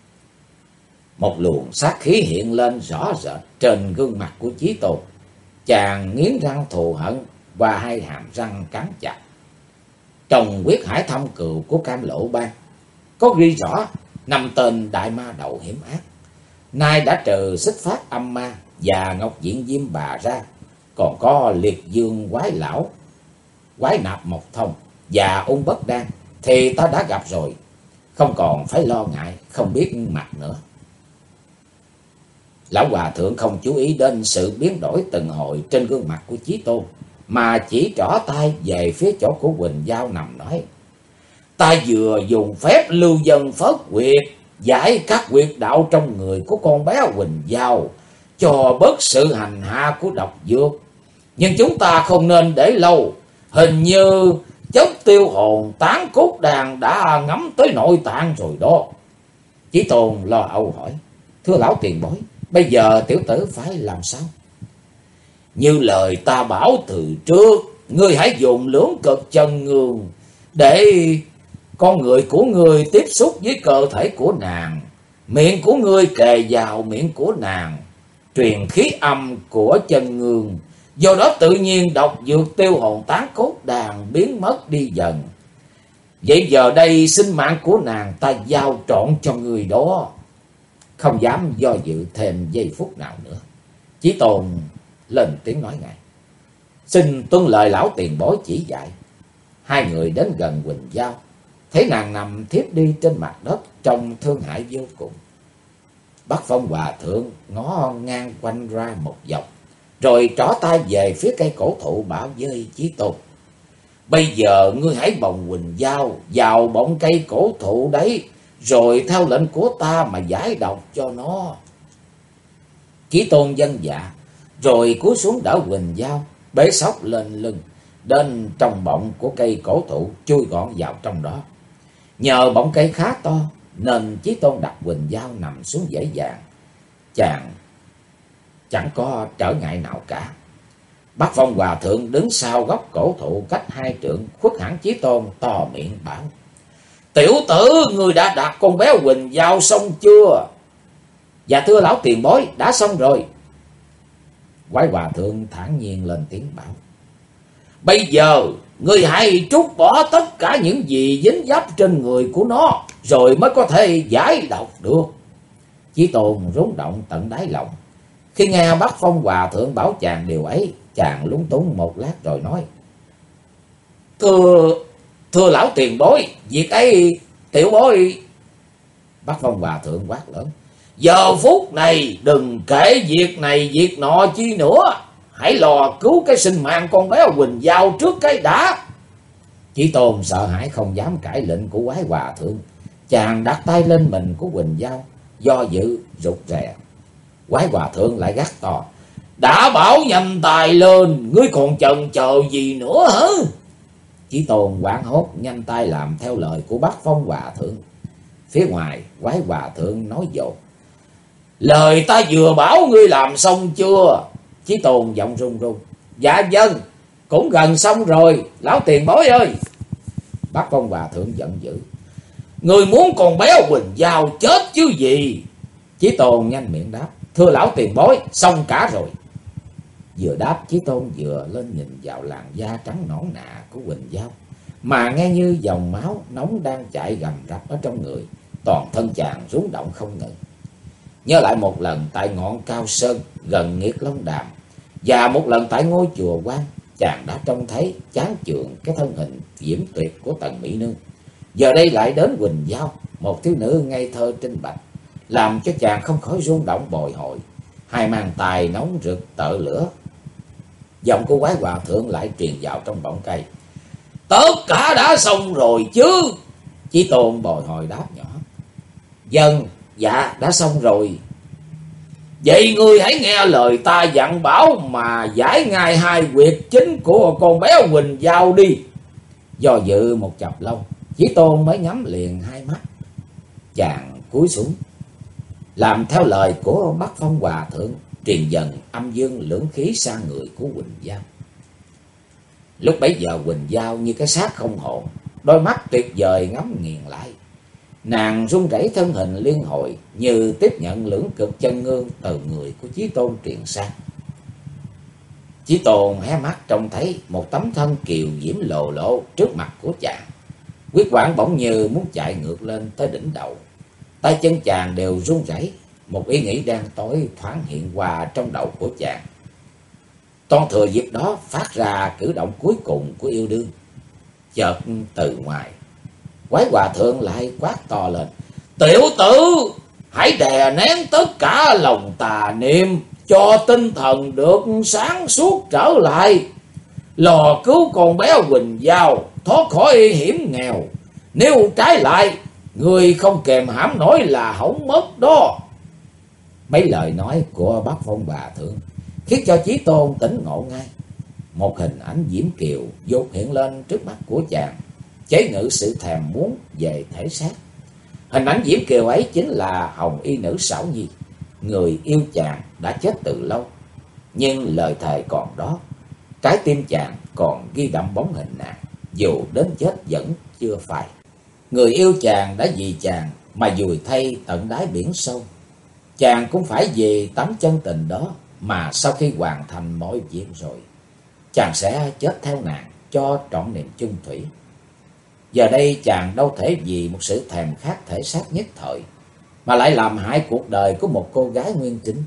Một luồng sát khí hiện lên rõ rệt trên gương mặt của Chí Tôn. Chàng nghiến răng thù hận và hai hàm răng cắn chặt. Trong quyết hải thâm cừu của Cam Lộ Bang có ghi rõ 5 tên đại ma đầu hiểm ác, nay đã trừ Xích Phát âm ma và Ngọc Diện Diêm Bà ra, còn có Liệt Dương Quái Lão, Quái Nạp Mộc Thông và Ung Bất Đan thì ta đã gặp rồi, không còn phải lo ngại không biết mặt nữa. Lão hòa thượng không chú ý đến sự biến đổi từng hồi trên gương mặt của Chí Tôn, mà chỉ trỏ tay về phía chỗ của Quỳnh Giao nằm nói, ta vừa dùng phép lưu dân phớt quyệt giải các quyệt đạo trong người của con bé Quỳnh Giao, cho bớt sự hành hạ của độc dược. Nhưng chúng ta không nên để lâu, hình như chất tiêu hồn tán cốt đàn đã ngấm tới nội tạng rồi đó. Chí Tôn lo âu hỏi, thưa lão tiền bối, bây giờ tiểu tử phải làm sao? Như lời ta bảo từ trước, ngươi hãy dùng lưỡng cực chân ngương để con người của ngươi tiếp xúc với cơ thể của nàng, miệng của ngươi kề vào miệng của nàng, truyền khí âm của chân ngương. Do đó tự nhiên độc dược tiêu hồn tán cốt đàn biến mất đi dần. Vậy giờ đây sinh mạng của nàng ta giao trọn cho người đó. Không dám do dự thêm giây phút nào nữa, Chí Tôn lên tiếng nói ngay, xin tuân lời lão tiền bối chỉ dạy. Hai người đến gần Quỳnh Giao, thấy nàng nằm thiếp đi trên mặt đất trông thương hại vô cùng. Bắc Phong hòa thượng ngó ngang quanh ra một vòng, rồi trỏ tay về phía cây cổ thụ bảo với Chí Tôn, bây giờ ngươi hãy bồng Quỳnh Giao vào bọng cây cổ thụ đấy, rồi theo lệnh của ta mà giải độc cho nó. Chí Tôn vâng dạ, rồi cúi xuống đỡ Quỳnh Giao bế xốc lên lưng, đến trong bọng của cây cổ thụ chui gọn vào trong đó. Nhờ bọng cây khá to nên Chí Tôn đặt Quỳnh Giao nằm xuống dễ dàng, chàng chẳng có trở ngại nào cả. Bắc Phong hòa thượng đứng sau gốc cổ thụ cách 2 trượng, khuất hẳn Chí Tôn, to miệng bảo, tiểu tử, ngươi đã đặt con bé Quỳnh Giao xong chưa? Dạ thưa lão tiền bối, đã xong rồi. Quái hòa thượng thản nhiên lên tiếng bảo, bây giờ ngươi hãy trút bỏ tất cả những gì dính dấp trên người của nó, rồi mới có thể giải độc được. Chí Tôn rúng động tận đáy lòng. Khi nghe Bắc Phong Hòa thượng bảo chàng điều ấy, chàng lúng túng một lát rồi nói: Thưa lão tiền bối, việc ấy tiểu bối... Bắc Phong Hòa thượng quát lớn: Giờ phút này đừng kể việc này việc nọ chi nữa, hãy lo cứu cái sinh mạng con bé Quỳnh Giao trước cái đã. Chí Tôn sợ hãi không dám cãi lệnh của quái hòa thượng. Chàng đặt tay lên mình của Quỳnh Giao, do dự rụt rè. Quái hòa thượng lại gắt to: Đã bảo nhanh tay lên, ngươi còn chần chờ gì nữa hả? Chí Tôn hoảng hốt nhanh tay làm theo lời của Bắc Phong Hòa thượng. Phía ngoài, quái hòa thượng nói dồn: Lời ta vừa bảo ngươi làm xong chưa? Chí Tôn giọng run run: Dạ vâng, cũng gần xong rồi, lão tiền bối ơi. Bắc Phong Hòa thượng giận dữ: Ngươi muốn con bé Quỳnh Giao chết chứ gì? Chí Tôn nhanh miệng đáp: Thưa lão tiền bối, xong cả rồi. Vừa đáp, Chí Tôn vừa lên nhìn vào làn da trắng nõn nà của Quỳnh Giao, mà nghe như dòng máu nóng đang chạy rầm rập ở trong người. Toàn thân chàng rúng động không ngừng. Nhớ lại một lần tại ngọn Cao Sơn gần Nghiệt Long Đàm, và một lần tại ngôi chùa Quan, chàng đã trông thấy chán chường cái thân hình diễm tuyệt của Tần Mỹ Nương. Giờ đây lại đến Quỳnh Giao, một thiếu nữ ngây thơ trinh bạch, làm cho chàng không khỏi rung động bồi hồi. Hai màn tài nóng rực tợ lửa. Giọng của quái hòa thượng lại truyền vào trong bọng cây: Tất cả đã xong rồi chứ? Chí Tôn bồi hồi đáp nhỏ: Vâng, dạ đã xong rồi. Vậy ngươi hãy nghe lời ta dặn bảo mà giải ngay hai huyệt chính của con bé Quỳnh Giao đi. Do dự một chập lâu, Chí Tôn mới nhắm liền hai mắt. Chàng cúi xuống làm theo lời của Bắc Phong Hòa thượng, truyền dần âm dương lưỡng khí sang người của Quỳnh Giao. Lúc bấy giờ Quỳnh Giao như cái xác không hồn, đôi mắt tuyệt vời ngắm nghiền lại. Nàng run rẩy thân hình liên hồi, như tiếp nhận lưỡng cực chân ngương từ người của Chí Tôn truyền sang. Chí Tôn hé mắt trông thấy một tấm thân kiều diễm lồ lộ trước mặt của chàng. Huyết quản bỗng như muốn chạy ngược lên tới đỉnh đầu. Tay chân chàng đều run rẩy. Một ý nghĩ đen tối thoáng hiện qua trong đầu của chàng. Toan thừa dịp đó phát ra cử động cuối cùng của yêu đương. Chợt từ ngoài, quái hòa thượng lại quát to lên: Tiểu tử, hãy đè nén tất cả lòng tà niệm, cho tinh thần được sáng suốt trở lại. Lò cứu con bé Quỳnh Giao thoát khỏi hiểm nghèo. Nếu trái lại, người không kèm hãm nổi là hỏng mất đó. Mấy lời nói của Bắc Phong Hòa thượng khiến cho Chí Tôn tỉnh ngộ ngay. Một hình ảnh diễm kiều vụt hiện lên trước mắt của chàng, chế ngự sự thèm muốn về thể xác. Hình ảnh diễm kiều ấy chính là hồng y nữ Sảo Nhi. Người yêu chàng đã chết từ lâu, nhưng lời thề còn đó. Trái tim chàng còn ghi đậm bóng hình nàng, dù đến chết vẫn chưa phai. Người yêu chàng đã vì chàng mà vùi thay tận đáy biển sâu. Chàng cũng phải vì tấm chân tình đó mà sau khi hoàn thành mọi việc rồi, chàng sẽ chết theo nàng cho trọn niềm chung thủy. Giờ đây chàng đâu thể vì một sự thèm khát thể xác nhất thời mà lại làm hại cuộc đời của một cô gái nguyên chính.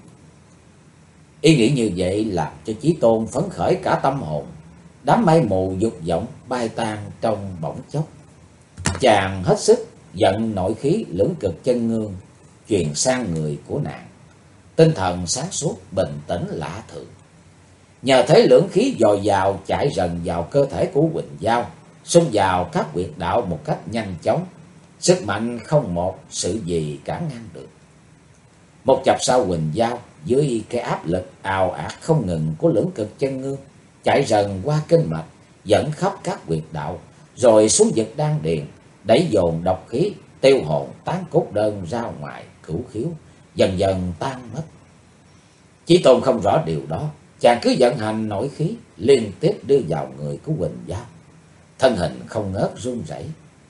Ý nghĩ như vậy làm cho Chí Tôn phấn khởi cả tâm hồn. Đám mây mù dục vọng bay tan trong bỗng chốc. Chàng hết sức giận nội khí lưỡng cực chân ngương truyền sang người của nàng. Tinh thần sáng suốt bình tĩnh lạ thường. Nhờ thế lưỡng khí dồi dào chạy rần vào cơ thể của Quỳnh Giao, xông vào các huyệt đạo một cách nhanh chóng. Sức mạnh không một sự gì cản ngăn được. Một chập sau, Quỳnh Giao dưới cái áp lực ào ạt không ngừng của lưỡng cực chân ngương chạy rần qua kinh mạch, dẫn khắp các huyệt đạo, rồi xuống vực đan điền, đẩy dồn độc khí, tiêu hồn tán cốt đơn ra ngoài cửu khiếu, dần dần tan mất. Chí Tôn không rõ điều đó, chàng cứ vận hành nội khí liên tiếp đưa vào người của Quỳnh Giao. Thân hình không ngớt run rẩy.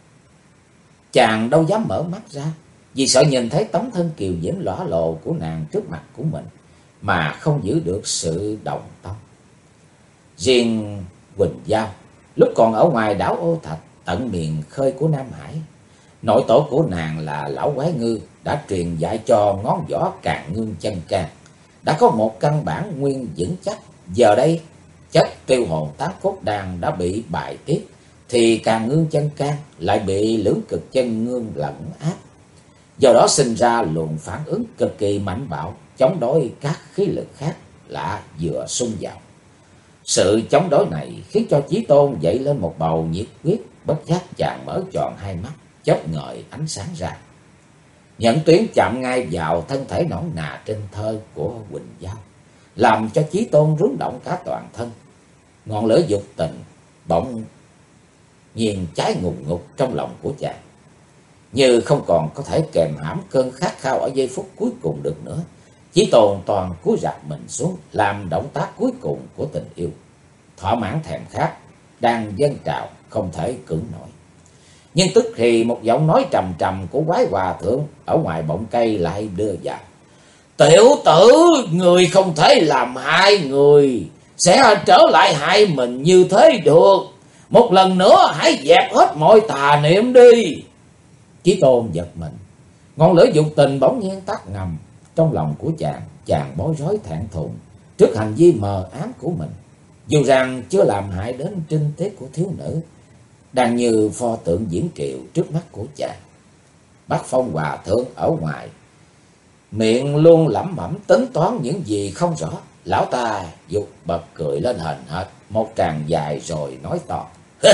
Chàng đâu dám mở mắt ra, vì sợ nhìn thấy tấm thân kiều diễm lõa lộ của nàng trước mặt của mình mà không giữ được sự đồng tâm. Riêng Quỳnh Giao lúc còn ở ngoài đảo Ô Thạch, tận miền khơi của Nam Hải, Nội tổ của nàng là lão quái ngư đã truyền dạy cho ngón võ Càn Ngương Chân Can, đã có một căn bản nguyên vững chắc. Giờ đây chất tiêu hồn tán cốt đan đã bị bài tiết, thì Càn Ngương Chân Can lại bị lưỡng cực chân ngương lấn áp. Do đó sinh ra luồng phản ứng cực kỳ mạnh bạo, chống đối các khí lực khác lạ vừa xung vào. Sự chống đối này khiến cho Chí Tôn dậy lên một bầu nhiệt huyết, bất giác chàng mở tròn hai mắt, chớp ngời ánh sáng ra. Nhẫn tuyến chạm ngay vào thân thể nõn nà trên thơ của Quỳnh Giao, làm cho Chí Tôn rúng động cả toàn thân. Ngọn lửa dục tình bỗng nhiên cháy ngùn ngụt trong lòng của chàng, như không còn có thể kềm hãm cơn khát khao ở giây phút cuối cùng được nữa. Chí Tôn toàn cúi rạp mình xuống, làm động tác cuối cùng của tình yêu. Thỏa mãn thèm khát đang dâng trào, không thể cưỡng nổi. Nhưng tức thì một giọng nói trầm trầm của quái hòa thượng ở ngoài bọng cây lại đưa vào: "Tiểu tử, người không thể làm hại người, sẽ trở lại hại mình như thế được. Một lần nữa hãy dẹp hết mọi tà niệm đi." Chí Tôn giật mình, ngọn lửa dục tình bỗng nhiên tắt ngầm trong lòng của chàng bối rối thẹn thùng trước hành vi mờ ám của mình. Dù rằng chưa làm hại đến trinh tiết của thiếu nữ đang như pho tượng diễn kiều trước mắt của chàng. Bác Phong hòa thượng ở ngoài miệng luôn lẩm bẩm tính toán những gì không rõ. Lão ta dục bật cười lên hờn hệt một tràng dài rồi nói to: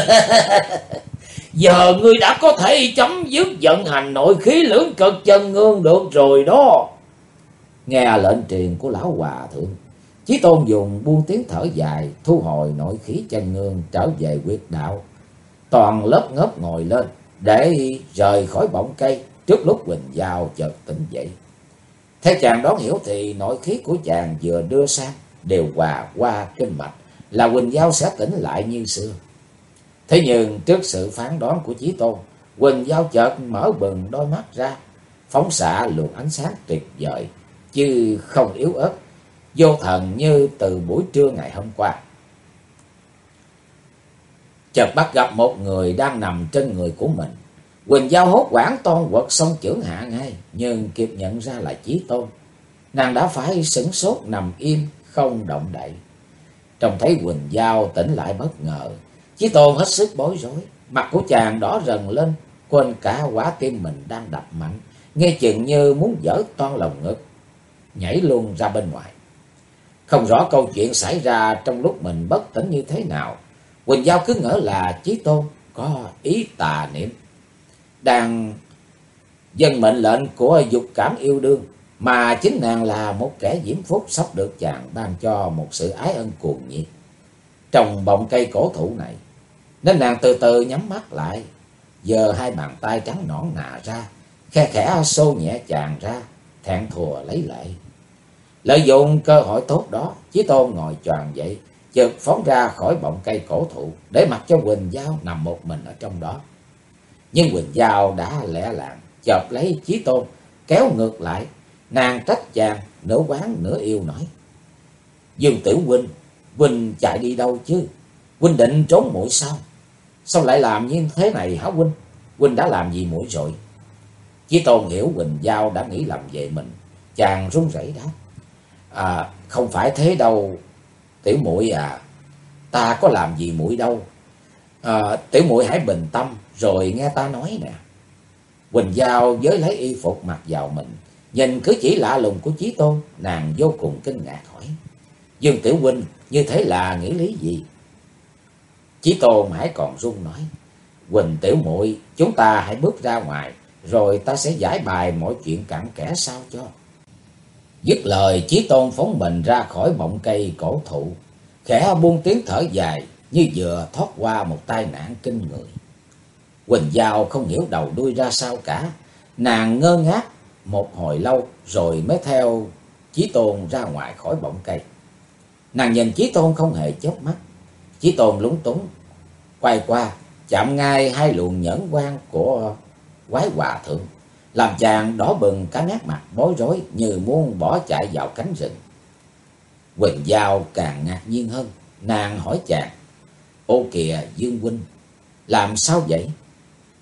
"Giờ ngươi đã có thể chấm dứt vận hành nội khí lưỡng cực chân ngương được rồi đó." Nghe lệnh truyền của lão hòa thượng, Chí Tôn dùng buông tiếng thở dài, thu hồi nội khí chân ngương trở về huyệt đạo, toàn lớp ngớp ngồi lên để rời khỏi bọng cây trước lúc Quỳnh Giao chợt tỉnh dậy. Theo chàng đoán hiểu thì nội khí của chàng vừa đưa sang đều hòa qua kinh mạch, là Quỳnh Giao sẽ tỉnh lại như xưa. Thế nhưng trước sự phán đoán của Chí Tôn, Quỳnh Giao chợt mở bừng đôi mắt ra, phóng xạ luồng ánh sáng tuyệt vời chứ không yếu ớt, vô thần như từ buổi trưa ngày hôm qua. Chợt bắt gặp một người đang nằm trên người của mình. Quỳnh Giao hốt hoảng toan quật song chưởng hạ ngay, nhưng kịp nhận ra là Chí Tôn. Nàng đã phải sửng sốt nằm im không động đậy. Trông thấy Quỳnh Giao tỉnh lại bất ngờ, Chí Tôn hết sức bối rối, mặt của chàng đỏ rần lên, quên cả quả tim mình đang đập mạnh, nghe chừng như muốn vỡ toang lồng ngực, nhảy luôn ra bên ngoài. Không rõ câu chuyện xảy ra trong lúc mình bất tỉnh như thế nào, Quỳnh Giao cứ ngỡ là Chí Tôn có ý tà niệm, đang dâng mệnh lệnh của dục cảm yêu đương, mà chính nàng là một kẻ diễm phúc sắp được chàng ban cho một sự ái ân cuồng nhiệt trong bọng cây cổ thụ này. Nên nàng từ từ nhắm mắt lại, giơ hai bàn tay trắng nõn nà ra, khe khẽ xô nhẹ chàng ra, thẹn thùa lấy lệ. Lợi dụng cơ hội tốt đó, Chí Tôn ngồi choàng dậy, chợt phóng ra khỏi bọng cây cổ thụ, để mặc cho Quỳnh Giao nằm một mình ở trong đó. Nhưng Quỳnh Giao đã lẻ làng chộp lấy Chí Tôn, kéo ngược lại. Nàng trách chàng, nửa oán nửa yêu nói: "Dương Tiểu huynh, huynh chạy đi đâu chứ? Huynh định trốn muội sao? Sao lại làm như thế này hả huynh? Huynh đã làm gì muội rồi?" Chí Tôn hiểu Quỳnh Giao đã nghĩ lầm về mình, chàng run rẩy đáp: "Không phải thế đâu tiểu muội à, ta có làm gì muội đâu. Tiểu muội hãy bình tâm rồi nghe ta nói nè." Quỳnh Giao với lấy y phục mặc vào mình, nhìn cử chỉ lạ lùng của Chí Tôn, nàng vô cùng kinh ngạc hỏi: "Dương tiểu huynh, như thế là nghĩ lý gì?" Chí Tôn hãy còn run nói: "Quỳnh tiểu muội, chúng ta hãy bước ra ngoài, rồi ta sẽ giải bài mọi chuyện cặn kẽ sao cho." Dứt lời, Chí Tôn phóng mình ra khỏi bọng cây cổ thụ, khẽ buông tiếng thở dài như vừa thoát qua một tai nạn kinh người. Quỳnh Giao không hiểu đầu đuôi ra sao cả, nàng ngơ ngác một hồi lâu rồi mới theo Chí Tôn ra ngoài khỏi bọng cây. Nàng nhìn Chí Tôn không hề chớp mắt. Chí Tôn lúng túng quay qua, chạm ngay hai luồng nhẫn quan của quái hòa thượng, làm chàng đỏ bừng cả nét mặt, bối rối như muốn bỏ chạy vào cánh rừng. Quỳnh Giao càng ngạc nhiên hơn, nàng hỏi chàng: "Ô kìa Dương huynh, làm sao vậy?"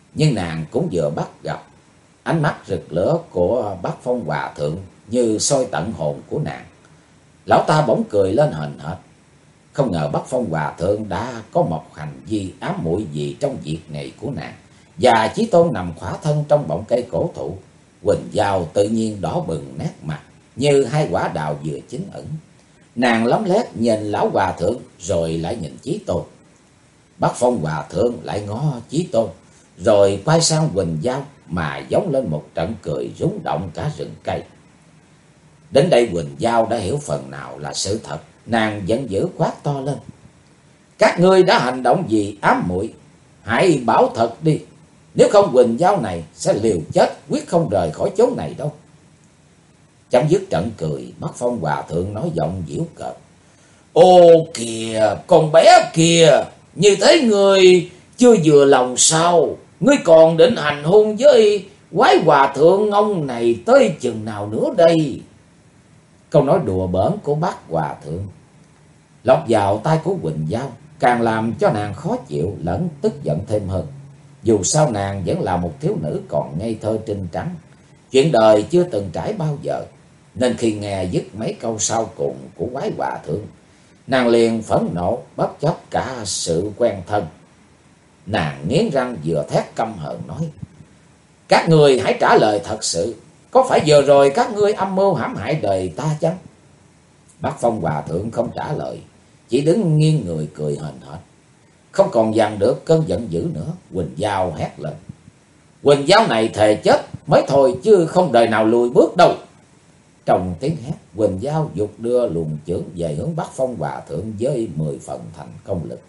Nhưng nàng cũng vừa bắt gặp ánh mắt rực lửa của Bác Phong Hòa Thượng như soi tận hồn của nàng. Lão ta bỗng cười lên hờn hển. Không ngờ Bác Phong Hòa Thượng đã có một hành vi ám muội gì trong việc này của nàng. Và Chí Tôn nằm khỏa thân trong bọng cây cổ thụ. Quỳnh Giao tự nhiên đỏ bừng nét mặt, như hai quả đào vừa chín ẩn. Nàng lấm lét nhìn lão Hòa Thượng rồi lại nhìn Chí Tôn. Bác Phong Hòa Thượng lại ngó Chí Tôn, rồi quay sang Quỳnh Giao mà giống lên một trận cười rung động cả rừng cây. Đến đây Quỳnh Giao đã hiểu phần nào là sự thật. Nàng giận dữ quát to lên: các ngươi đã hành động gì ám muội? Hãy bảo thật đi, nếu không Quỳnh Giao này sẽ liều chết, quyết không rời khỏi chốn này đâu. Chấm dứt trận cười, Bác Phong Hòa Thượng nói giọng giễu cợt: ô kìa, con bé kìa, như thế ngươi chưa vừa lòng sao? Ngươi còn định hành hôn với quái hòa thượng ông này tới chừng nào nữa đây? Câu nói đùa bỡn của Bác Hòa Thượng lọt vào tai của Quỳnh Giao, càng làm cho nàng khó chịu lẫn tức giận thêm hơn. Dù sao nàng vẫn là một thiếu nữ còn ngây thơ trinh trắng, chuyện đời chưa từng trải bao giờ, nên khi nghe dứt mấy câu sau cùng của quái hòa thượng, nàng liền phẫn nộ bất chấp cả sự quen thân. Nàng nghiến răng vừa thét căm hờn nói: các ngươi hãy trả lời thật sự, có phải vừa rồi các ngươi âm mưu hãm hại đời ta chăng? Bác Phong Hòa Thượng không trả lời, chỉ đứng nghiêng người cười hờn hển. Không còn dằn được cơn giận dữ nữa, Quỳnh Giao hét lên: Quỳnh Giao này thề chết mới thôi, chứ không đời nào lùi bước đâu. Trong tiếng hét, Quỳnh Giao giục đưa luồng chưởng về hướng Bác Phong Hòa Thượng với 10 phần thành công lực.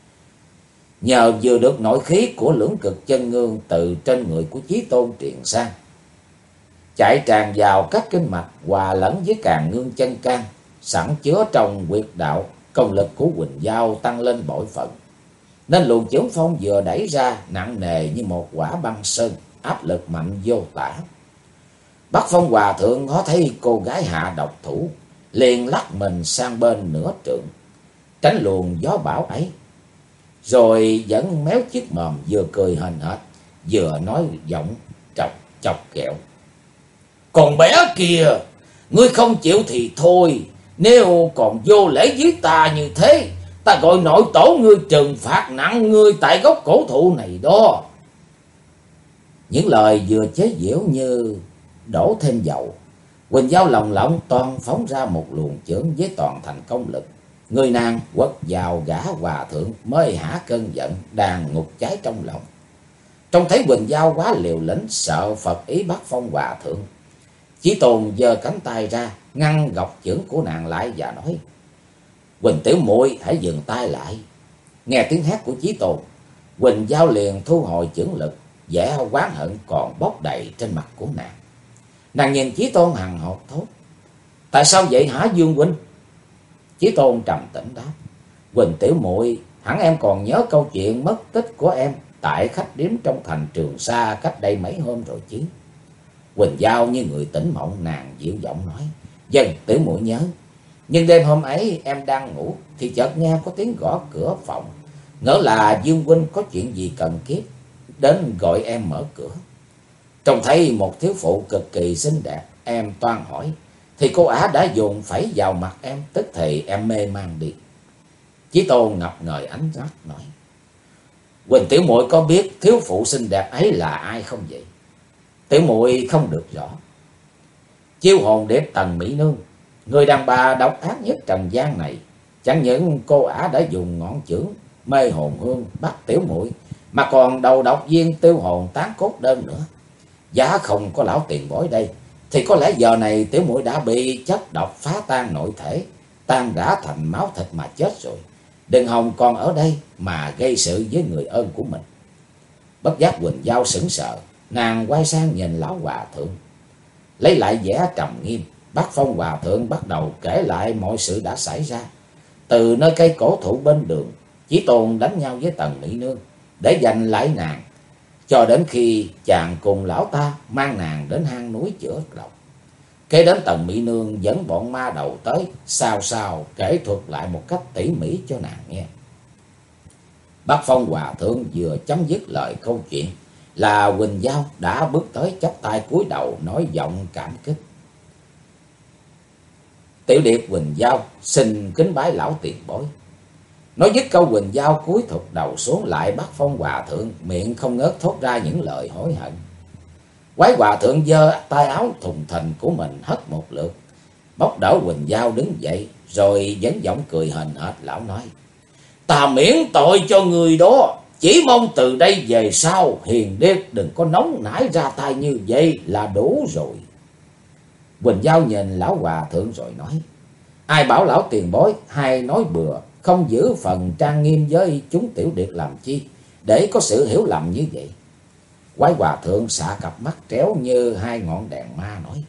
Nhờ vừa được nội khí của lưỡng cực chân ngương từ trên người của Chí Tôn truyền sang, chạy tràn vào các kinh mạch hòa lẫn với càn ngương chân can sẵn chứa trong huyệt đạo, công lực của Quỳnh Giao tăng lên bội phần, nên luồng chưởng phong vừa đẩy ra nặng nề như một quả băng sơn, áp lực mạnh vô tả. Bác Phong Hòa Thượng có thấy cô gái hạ độc thủ, liền lắc mình sang bên nửa trượng, tránh luồng gió bão ấy, rồi vẫn méo chiếc mồm vừa cười hờn hển, vừa nói giọng chọc chọc ghẹo: còn bé kìa, ngươi không chịu thì thôi, nếu còn vô lễ với ta như thế, ta gọi nội tổ ngươi trừng phạt nặng ngươi tại gốc cổ thụ này đó. Những lời vừa chế giễu như đổ thêm dầu. Quỳnh Giao lồng lộng toàn phóng ra một luồng chưởng với toàn thành công lực. Người nàng quất vào gã hòa thượng mới hả cơn giận đang ngục cháy trong lòng. Trông thấy Quỳnh Giao quá liều lĩnh, sợ Phật ý Bác Phong Hòa Thượng, Chí Tôn giơ cánh tay ra ngăn gọc chưởng của nàng lại và nói: Quỳnh tiểu muội hãy dừng tay lại. Nghe tiếng hét của Chí Tôn, Quỳnh Giao liền thu hồi chưởng lực, vẻ oán hận còn bốc đầy trên mặt của nàng. Nàng nhìn Chí Tôn hằn học thốt: tại sao vậy hả Dương huynh? Chí Tôn trầm tĩnh đáp: Quỳnh tiểu muội, hẳn em còn nhớ câu chuyện mất tích của em tại khách điếm trong thành Trường Sa cách đây mấy hôm rồi chứ? Quỳnh Giao như người tỉnh mộng, nàng dịu giọng nói: vâng, tiểu muội nhớ. Nhưng đêm hôm ấy em đang ngủ thì chợt nghe có tiếng gõ cửa phòng, ngỡ là Dương huynh có chuyện gì cần kiếp đến gọi em mở cửa. Trông thấy một thiếu phụ cực kỳ xinh đẹp, em toan hỏi thì cô ả đã dồn phẩy vào mặt em, tức thì em mê man đi. Chí Tôn ngập ngời ánh mắt nói: Quỳnh tiểu muội có biết thiếu phụ xinh đẹp ấy là ai không vậy? Tiểu muội không được rõ. Chiêu hồn điệp Tần Mỹ Nương, người đàn bà độc ác nhất trần gian này. Chẳng những cô ả đã dùng ngọn chưởng mê hồn hương bắt tiểu muội, mà còn đầu độc viên tiêu hồn tán cốt đơn nữa. Giá không có lão tiền bối đây thì có lẽ giờ này tiểu muội đã bị chất độc phá tan nội thể, tan rã thành máu thịt mà chết rồi. Đừng hòng còn ở đây mà gây sự với người ơn của mình. Bất giác Quỳnh Giao sững sờ, nàng quay sang nhìn lão hòa thượng, lấy lại vẻ trầm nghiêm. Bác Phong Hòa Thượng bắt đầu kể lại mọi sự đã xảy ra. Từ nơi cây cổ thụ bên đường, Chí Tôn đánh nhau với Tần Mỹ Nương để giành lại nàng, cho đến khi chàng cùng lão ta mang nàng đến hang núi chữa độc. Kế đến Tần Mỹ Nương dẫn bọn ma đầu tới, sao kể thuật lại một cách tỉ mỉ cho nàng nghe. Bác Phong Hòa Thượng vừa chấm dứt lời câu chuyện là Quỳnh Giao đã bước tới chắp tay cúi đầu nói giọng cảm kích. Tiểu điệp Quỳnh Giao xin kính bái lão tiền bối. Nói dứt câu, Quỳnh Giao cúi thụt đầu xuống, lại bắt Phong Hòa Thượng miệng không ngớt thốt ra những lời hối hận. Quái Hòa Thượng giơ tay áo thùng thình của mình hất một lượt, bốc đỡ Quỳnh Giao đứng dậy, rồi vẫn giọng cười hờn hệt. Lão nói: Ta miễn tội cho người đó, chỉ mong từ đây về sau hiền điệp đừng có nóng nảy ra tay như vậy là đủ rồi. Quỳnh Giao nhìn lão Hòa Thượng rồi nói: Ai bảo lão tiền bối hay nói bừa, không giữ phần trang nghiêm với chúng tiểu điệp làm chi, để có sự hiểu lầm như vậy. Quái Hòa Thượng xạ cặp mắt tréo như hai ngọn đèn ma nói: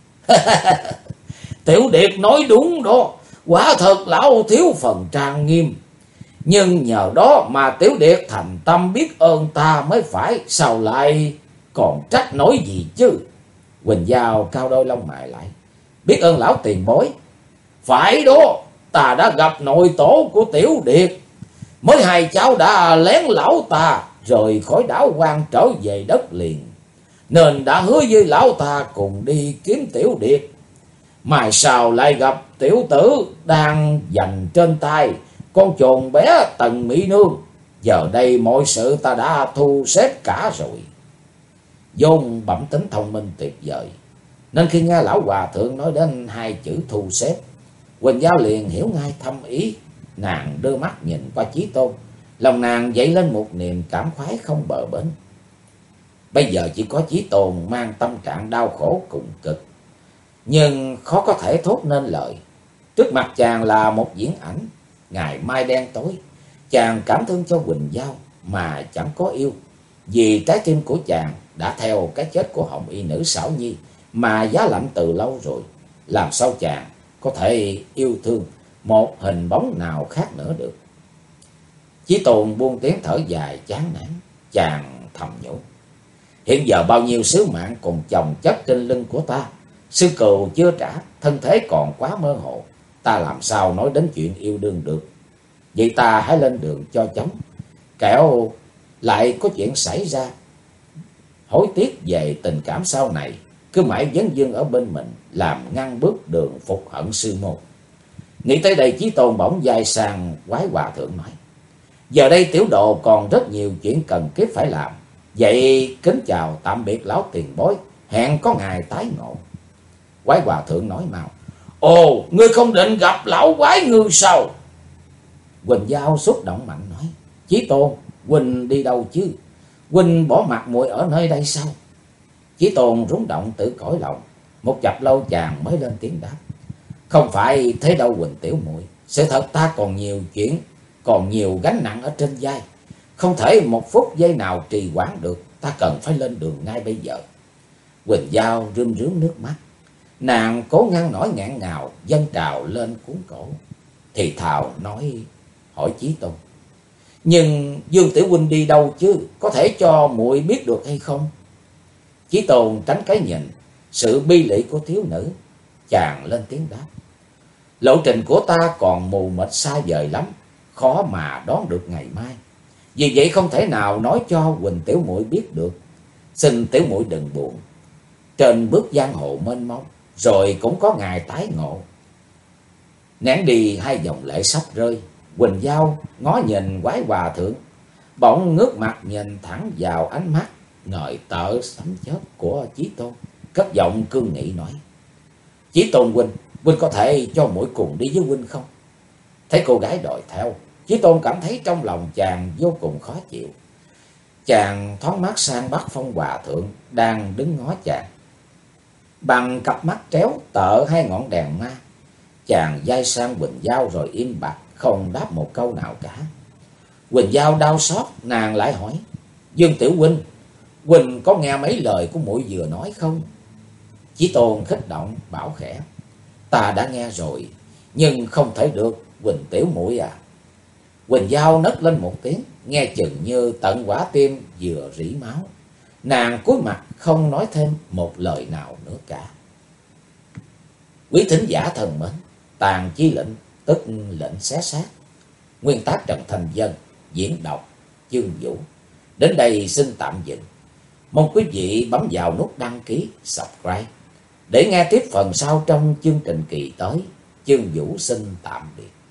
Tiểu điệp nói đúng đó, quả thật lão thiếu phần trang nghiêm, nhưng nhờ đó mà tiểu điệp thành tâm biết ơn ta mới phải, sao lại còn trách nổi gì chứ. Quỳnh Giao cao đôi lông mày lại: Biết ơn lão tiền bối? Phải đó, ta đã gặp nội tổ của tiểu điệp, mới hai cháu đã lén lão ta rời khỏi đảo Quan trở về đất liền, nên đã hứa với lão ta cùng đi kiếm tiểu điệp. Mai sau lại gặp tiểu tử đang giành trên tay con chồn bé Tần Mỹ Nương, giờ đây mọi sự ta đã thu xếp cả rồi. Vốn bẩm tính thông minh tuyệt vời, nên khi nghe lão Hòa Thượng nói đến hai chữ thu xếp, Quỳnh Giao liền hiểu ngay thâm ý. Nàng đưa mắt nhìn qua Chí Tôn, lòng nàng dậy lên một niềm cảm khoái không bờ bến. Bây giờ chỉ có Chí Tôn mang tâm trạng đau khổ cùng cực, nhưng khó có thể thốt nên lời. Trước mặt chàng là một diễn ảnh, ngày mai đen tối. Chàng cảm thương cho Quỳnh Giao mà chẳng có yêu, vì trái tim của chàng đã theo cái chết của hồng y nữ Xảo Nhi mà giá lạnh từ lâu rồi. Làm sao chàng có thể yêu thương một hình bóng nào khác nữa được. Chí Tôn buông tiếng thở dài chán nản, chàng thầm nhủ: Hiện giờ bao nhiêu sứ mạng còn chồng chất trên lưng của ta, sư cừu chưa trả, thân thế còn quá mơ hồ, ta làm sao nói đến chuyện yêu đương được. Vậy ta hãy lên đường cho chóng, kẻo lại có chuyện xảy ra hối tiếc về tình cảm sau này, cứ mãi vấn vương ở bên mình, làm ngăn bước đường phục hận sư môn. Nghĩ tới đây, Chí Tôn bỗng dài sang Quái Hòa Thượng nói: Giờ đây tiểu độ còn rất nhiều chuyện cần kiếp phải làm, vậy kính chào tạm biệt lão tiền bối, hẹn có ngày tái ngộ. Quái Hòa Thượng nói mau: Ồ, ngươi không định gặp lão quái ngư sao? Quỳnh Giao xúc động mạnh nói: Chí Tôn, huynh đi đâu chứ? Huynh bỏ mặt muội ở nơi đây sao? Chí Tôn rúng động tự cõi lòng, một chập lâu chàng mới lên tiếng đáp: Không phải thế đâu Quỳnh tiểu muội, sự thật ta còn nhiều chuyện, còn nhiều gánh nặng ở trên vai, không thể một phút giây nào trì hoãn được, ta cần phải lên đường ngay bây giờ. Quỳnh Giao rơm rớm nước mắt, nàng cố ngăn nỗi nghẹn ngào dâng trào lên cuốn cổ, thì thào nói hỏi Chí Tôn: Nhưng Dương tiểu huynh đi đâu chứ, có thể cho muội biết được hay không? Chí Tôn tránh cái nhìn sự bi lụy của thiếu nữ, chàng lên tiếng đáp: Lộ trình của ta còn mù mịt xa vời lắm, khó mà đoán được ngày mai, vì vậy không thể nào nói cho Quỳnh tiểu muội biết được. Xin tiểu muội đừng buồn, trên bước giang hồ mênh mông, rồi cũng có ngày tái ngộ. Nén đi hai dòng lệ sắp rơi, Quỳnh Giao ngó nhìn Quái Hòa Thượng, bỗng ngước mặt nhìn thẳng vào ánh mắt ngời tợ sấm chớp của Chí Tôn, cất giọng cương nghị nói: Chí Tôn huynh, huynh có thể cho muội cùng đi với huynh không? Thấy cô gái đòi theo, Chí Tôn cảm thấy trong lòng chàng vô cùng khó chịu. Chàng thoáng mắt sang bắt Phong Hòa Thượng đang đứng ngó chàng, bằng cặp mắt tréo tợ hai ngọn đèn ma. Chàng dai sang Quỳnh Giao rồi im bặt, không đáp một câu nào cả. Quỳnh Giao đau xót, nàng lại hỏi: Dương tiểu huynh, huynh có nghe mấy lời của muội vừa nói không? Chí Tôn khích động bảo khẽ: Ta đã nghe rồi, nhưng không thể được Quỳnh tiểu muội à. Quỳnh Giao nấc lên một tiếng, nghe chừng như tận quả tim vừa rỉ máu. Nàng cúi mặt không nói thêm một lời nào nữa cả. Quý thính giả thân mến, Tàn Chi Lệnh tức lệnh xé xác, nguyên tác Trần Thành Dân, diễn đọc Chương Vũ. Đến đây xin tạm dừng. Mong quý vị bấm vào nút đăng ký, subscribe để nghe tiếp phần sau trong chương trình kỳ tới. Chương Vũ xin tạm biệt.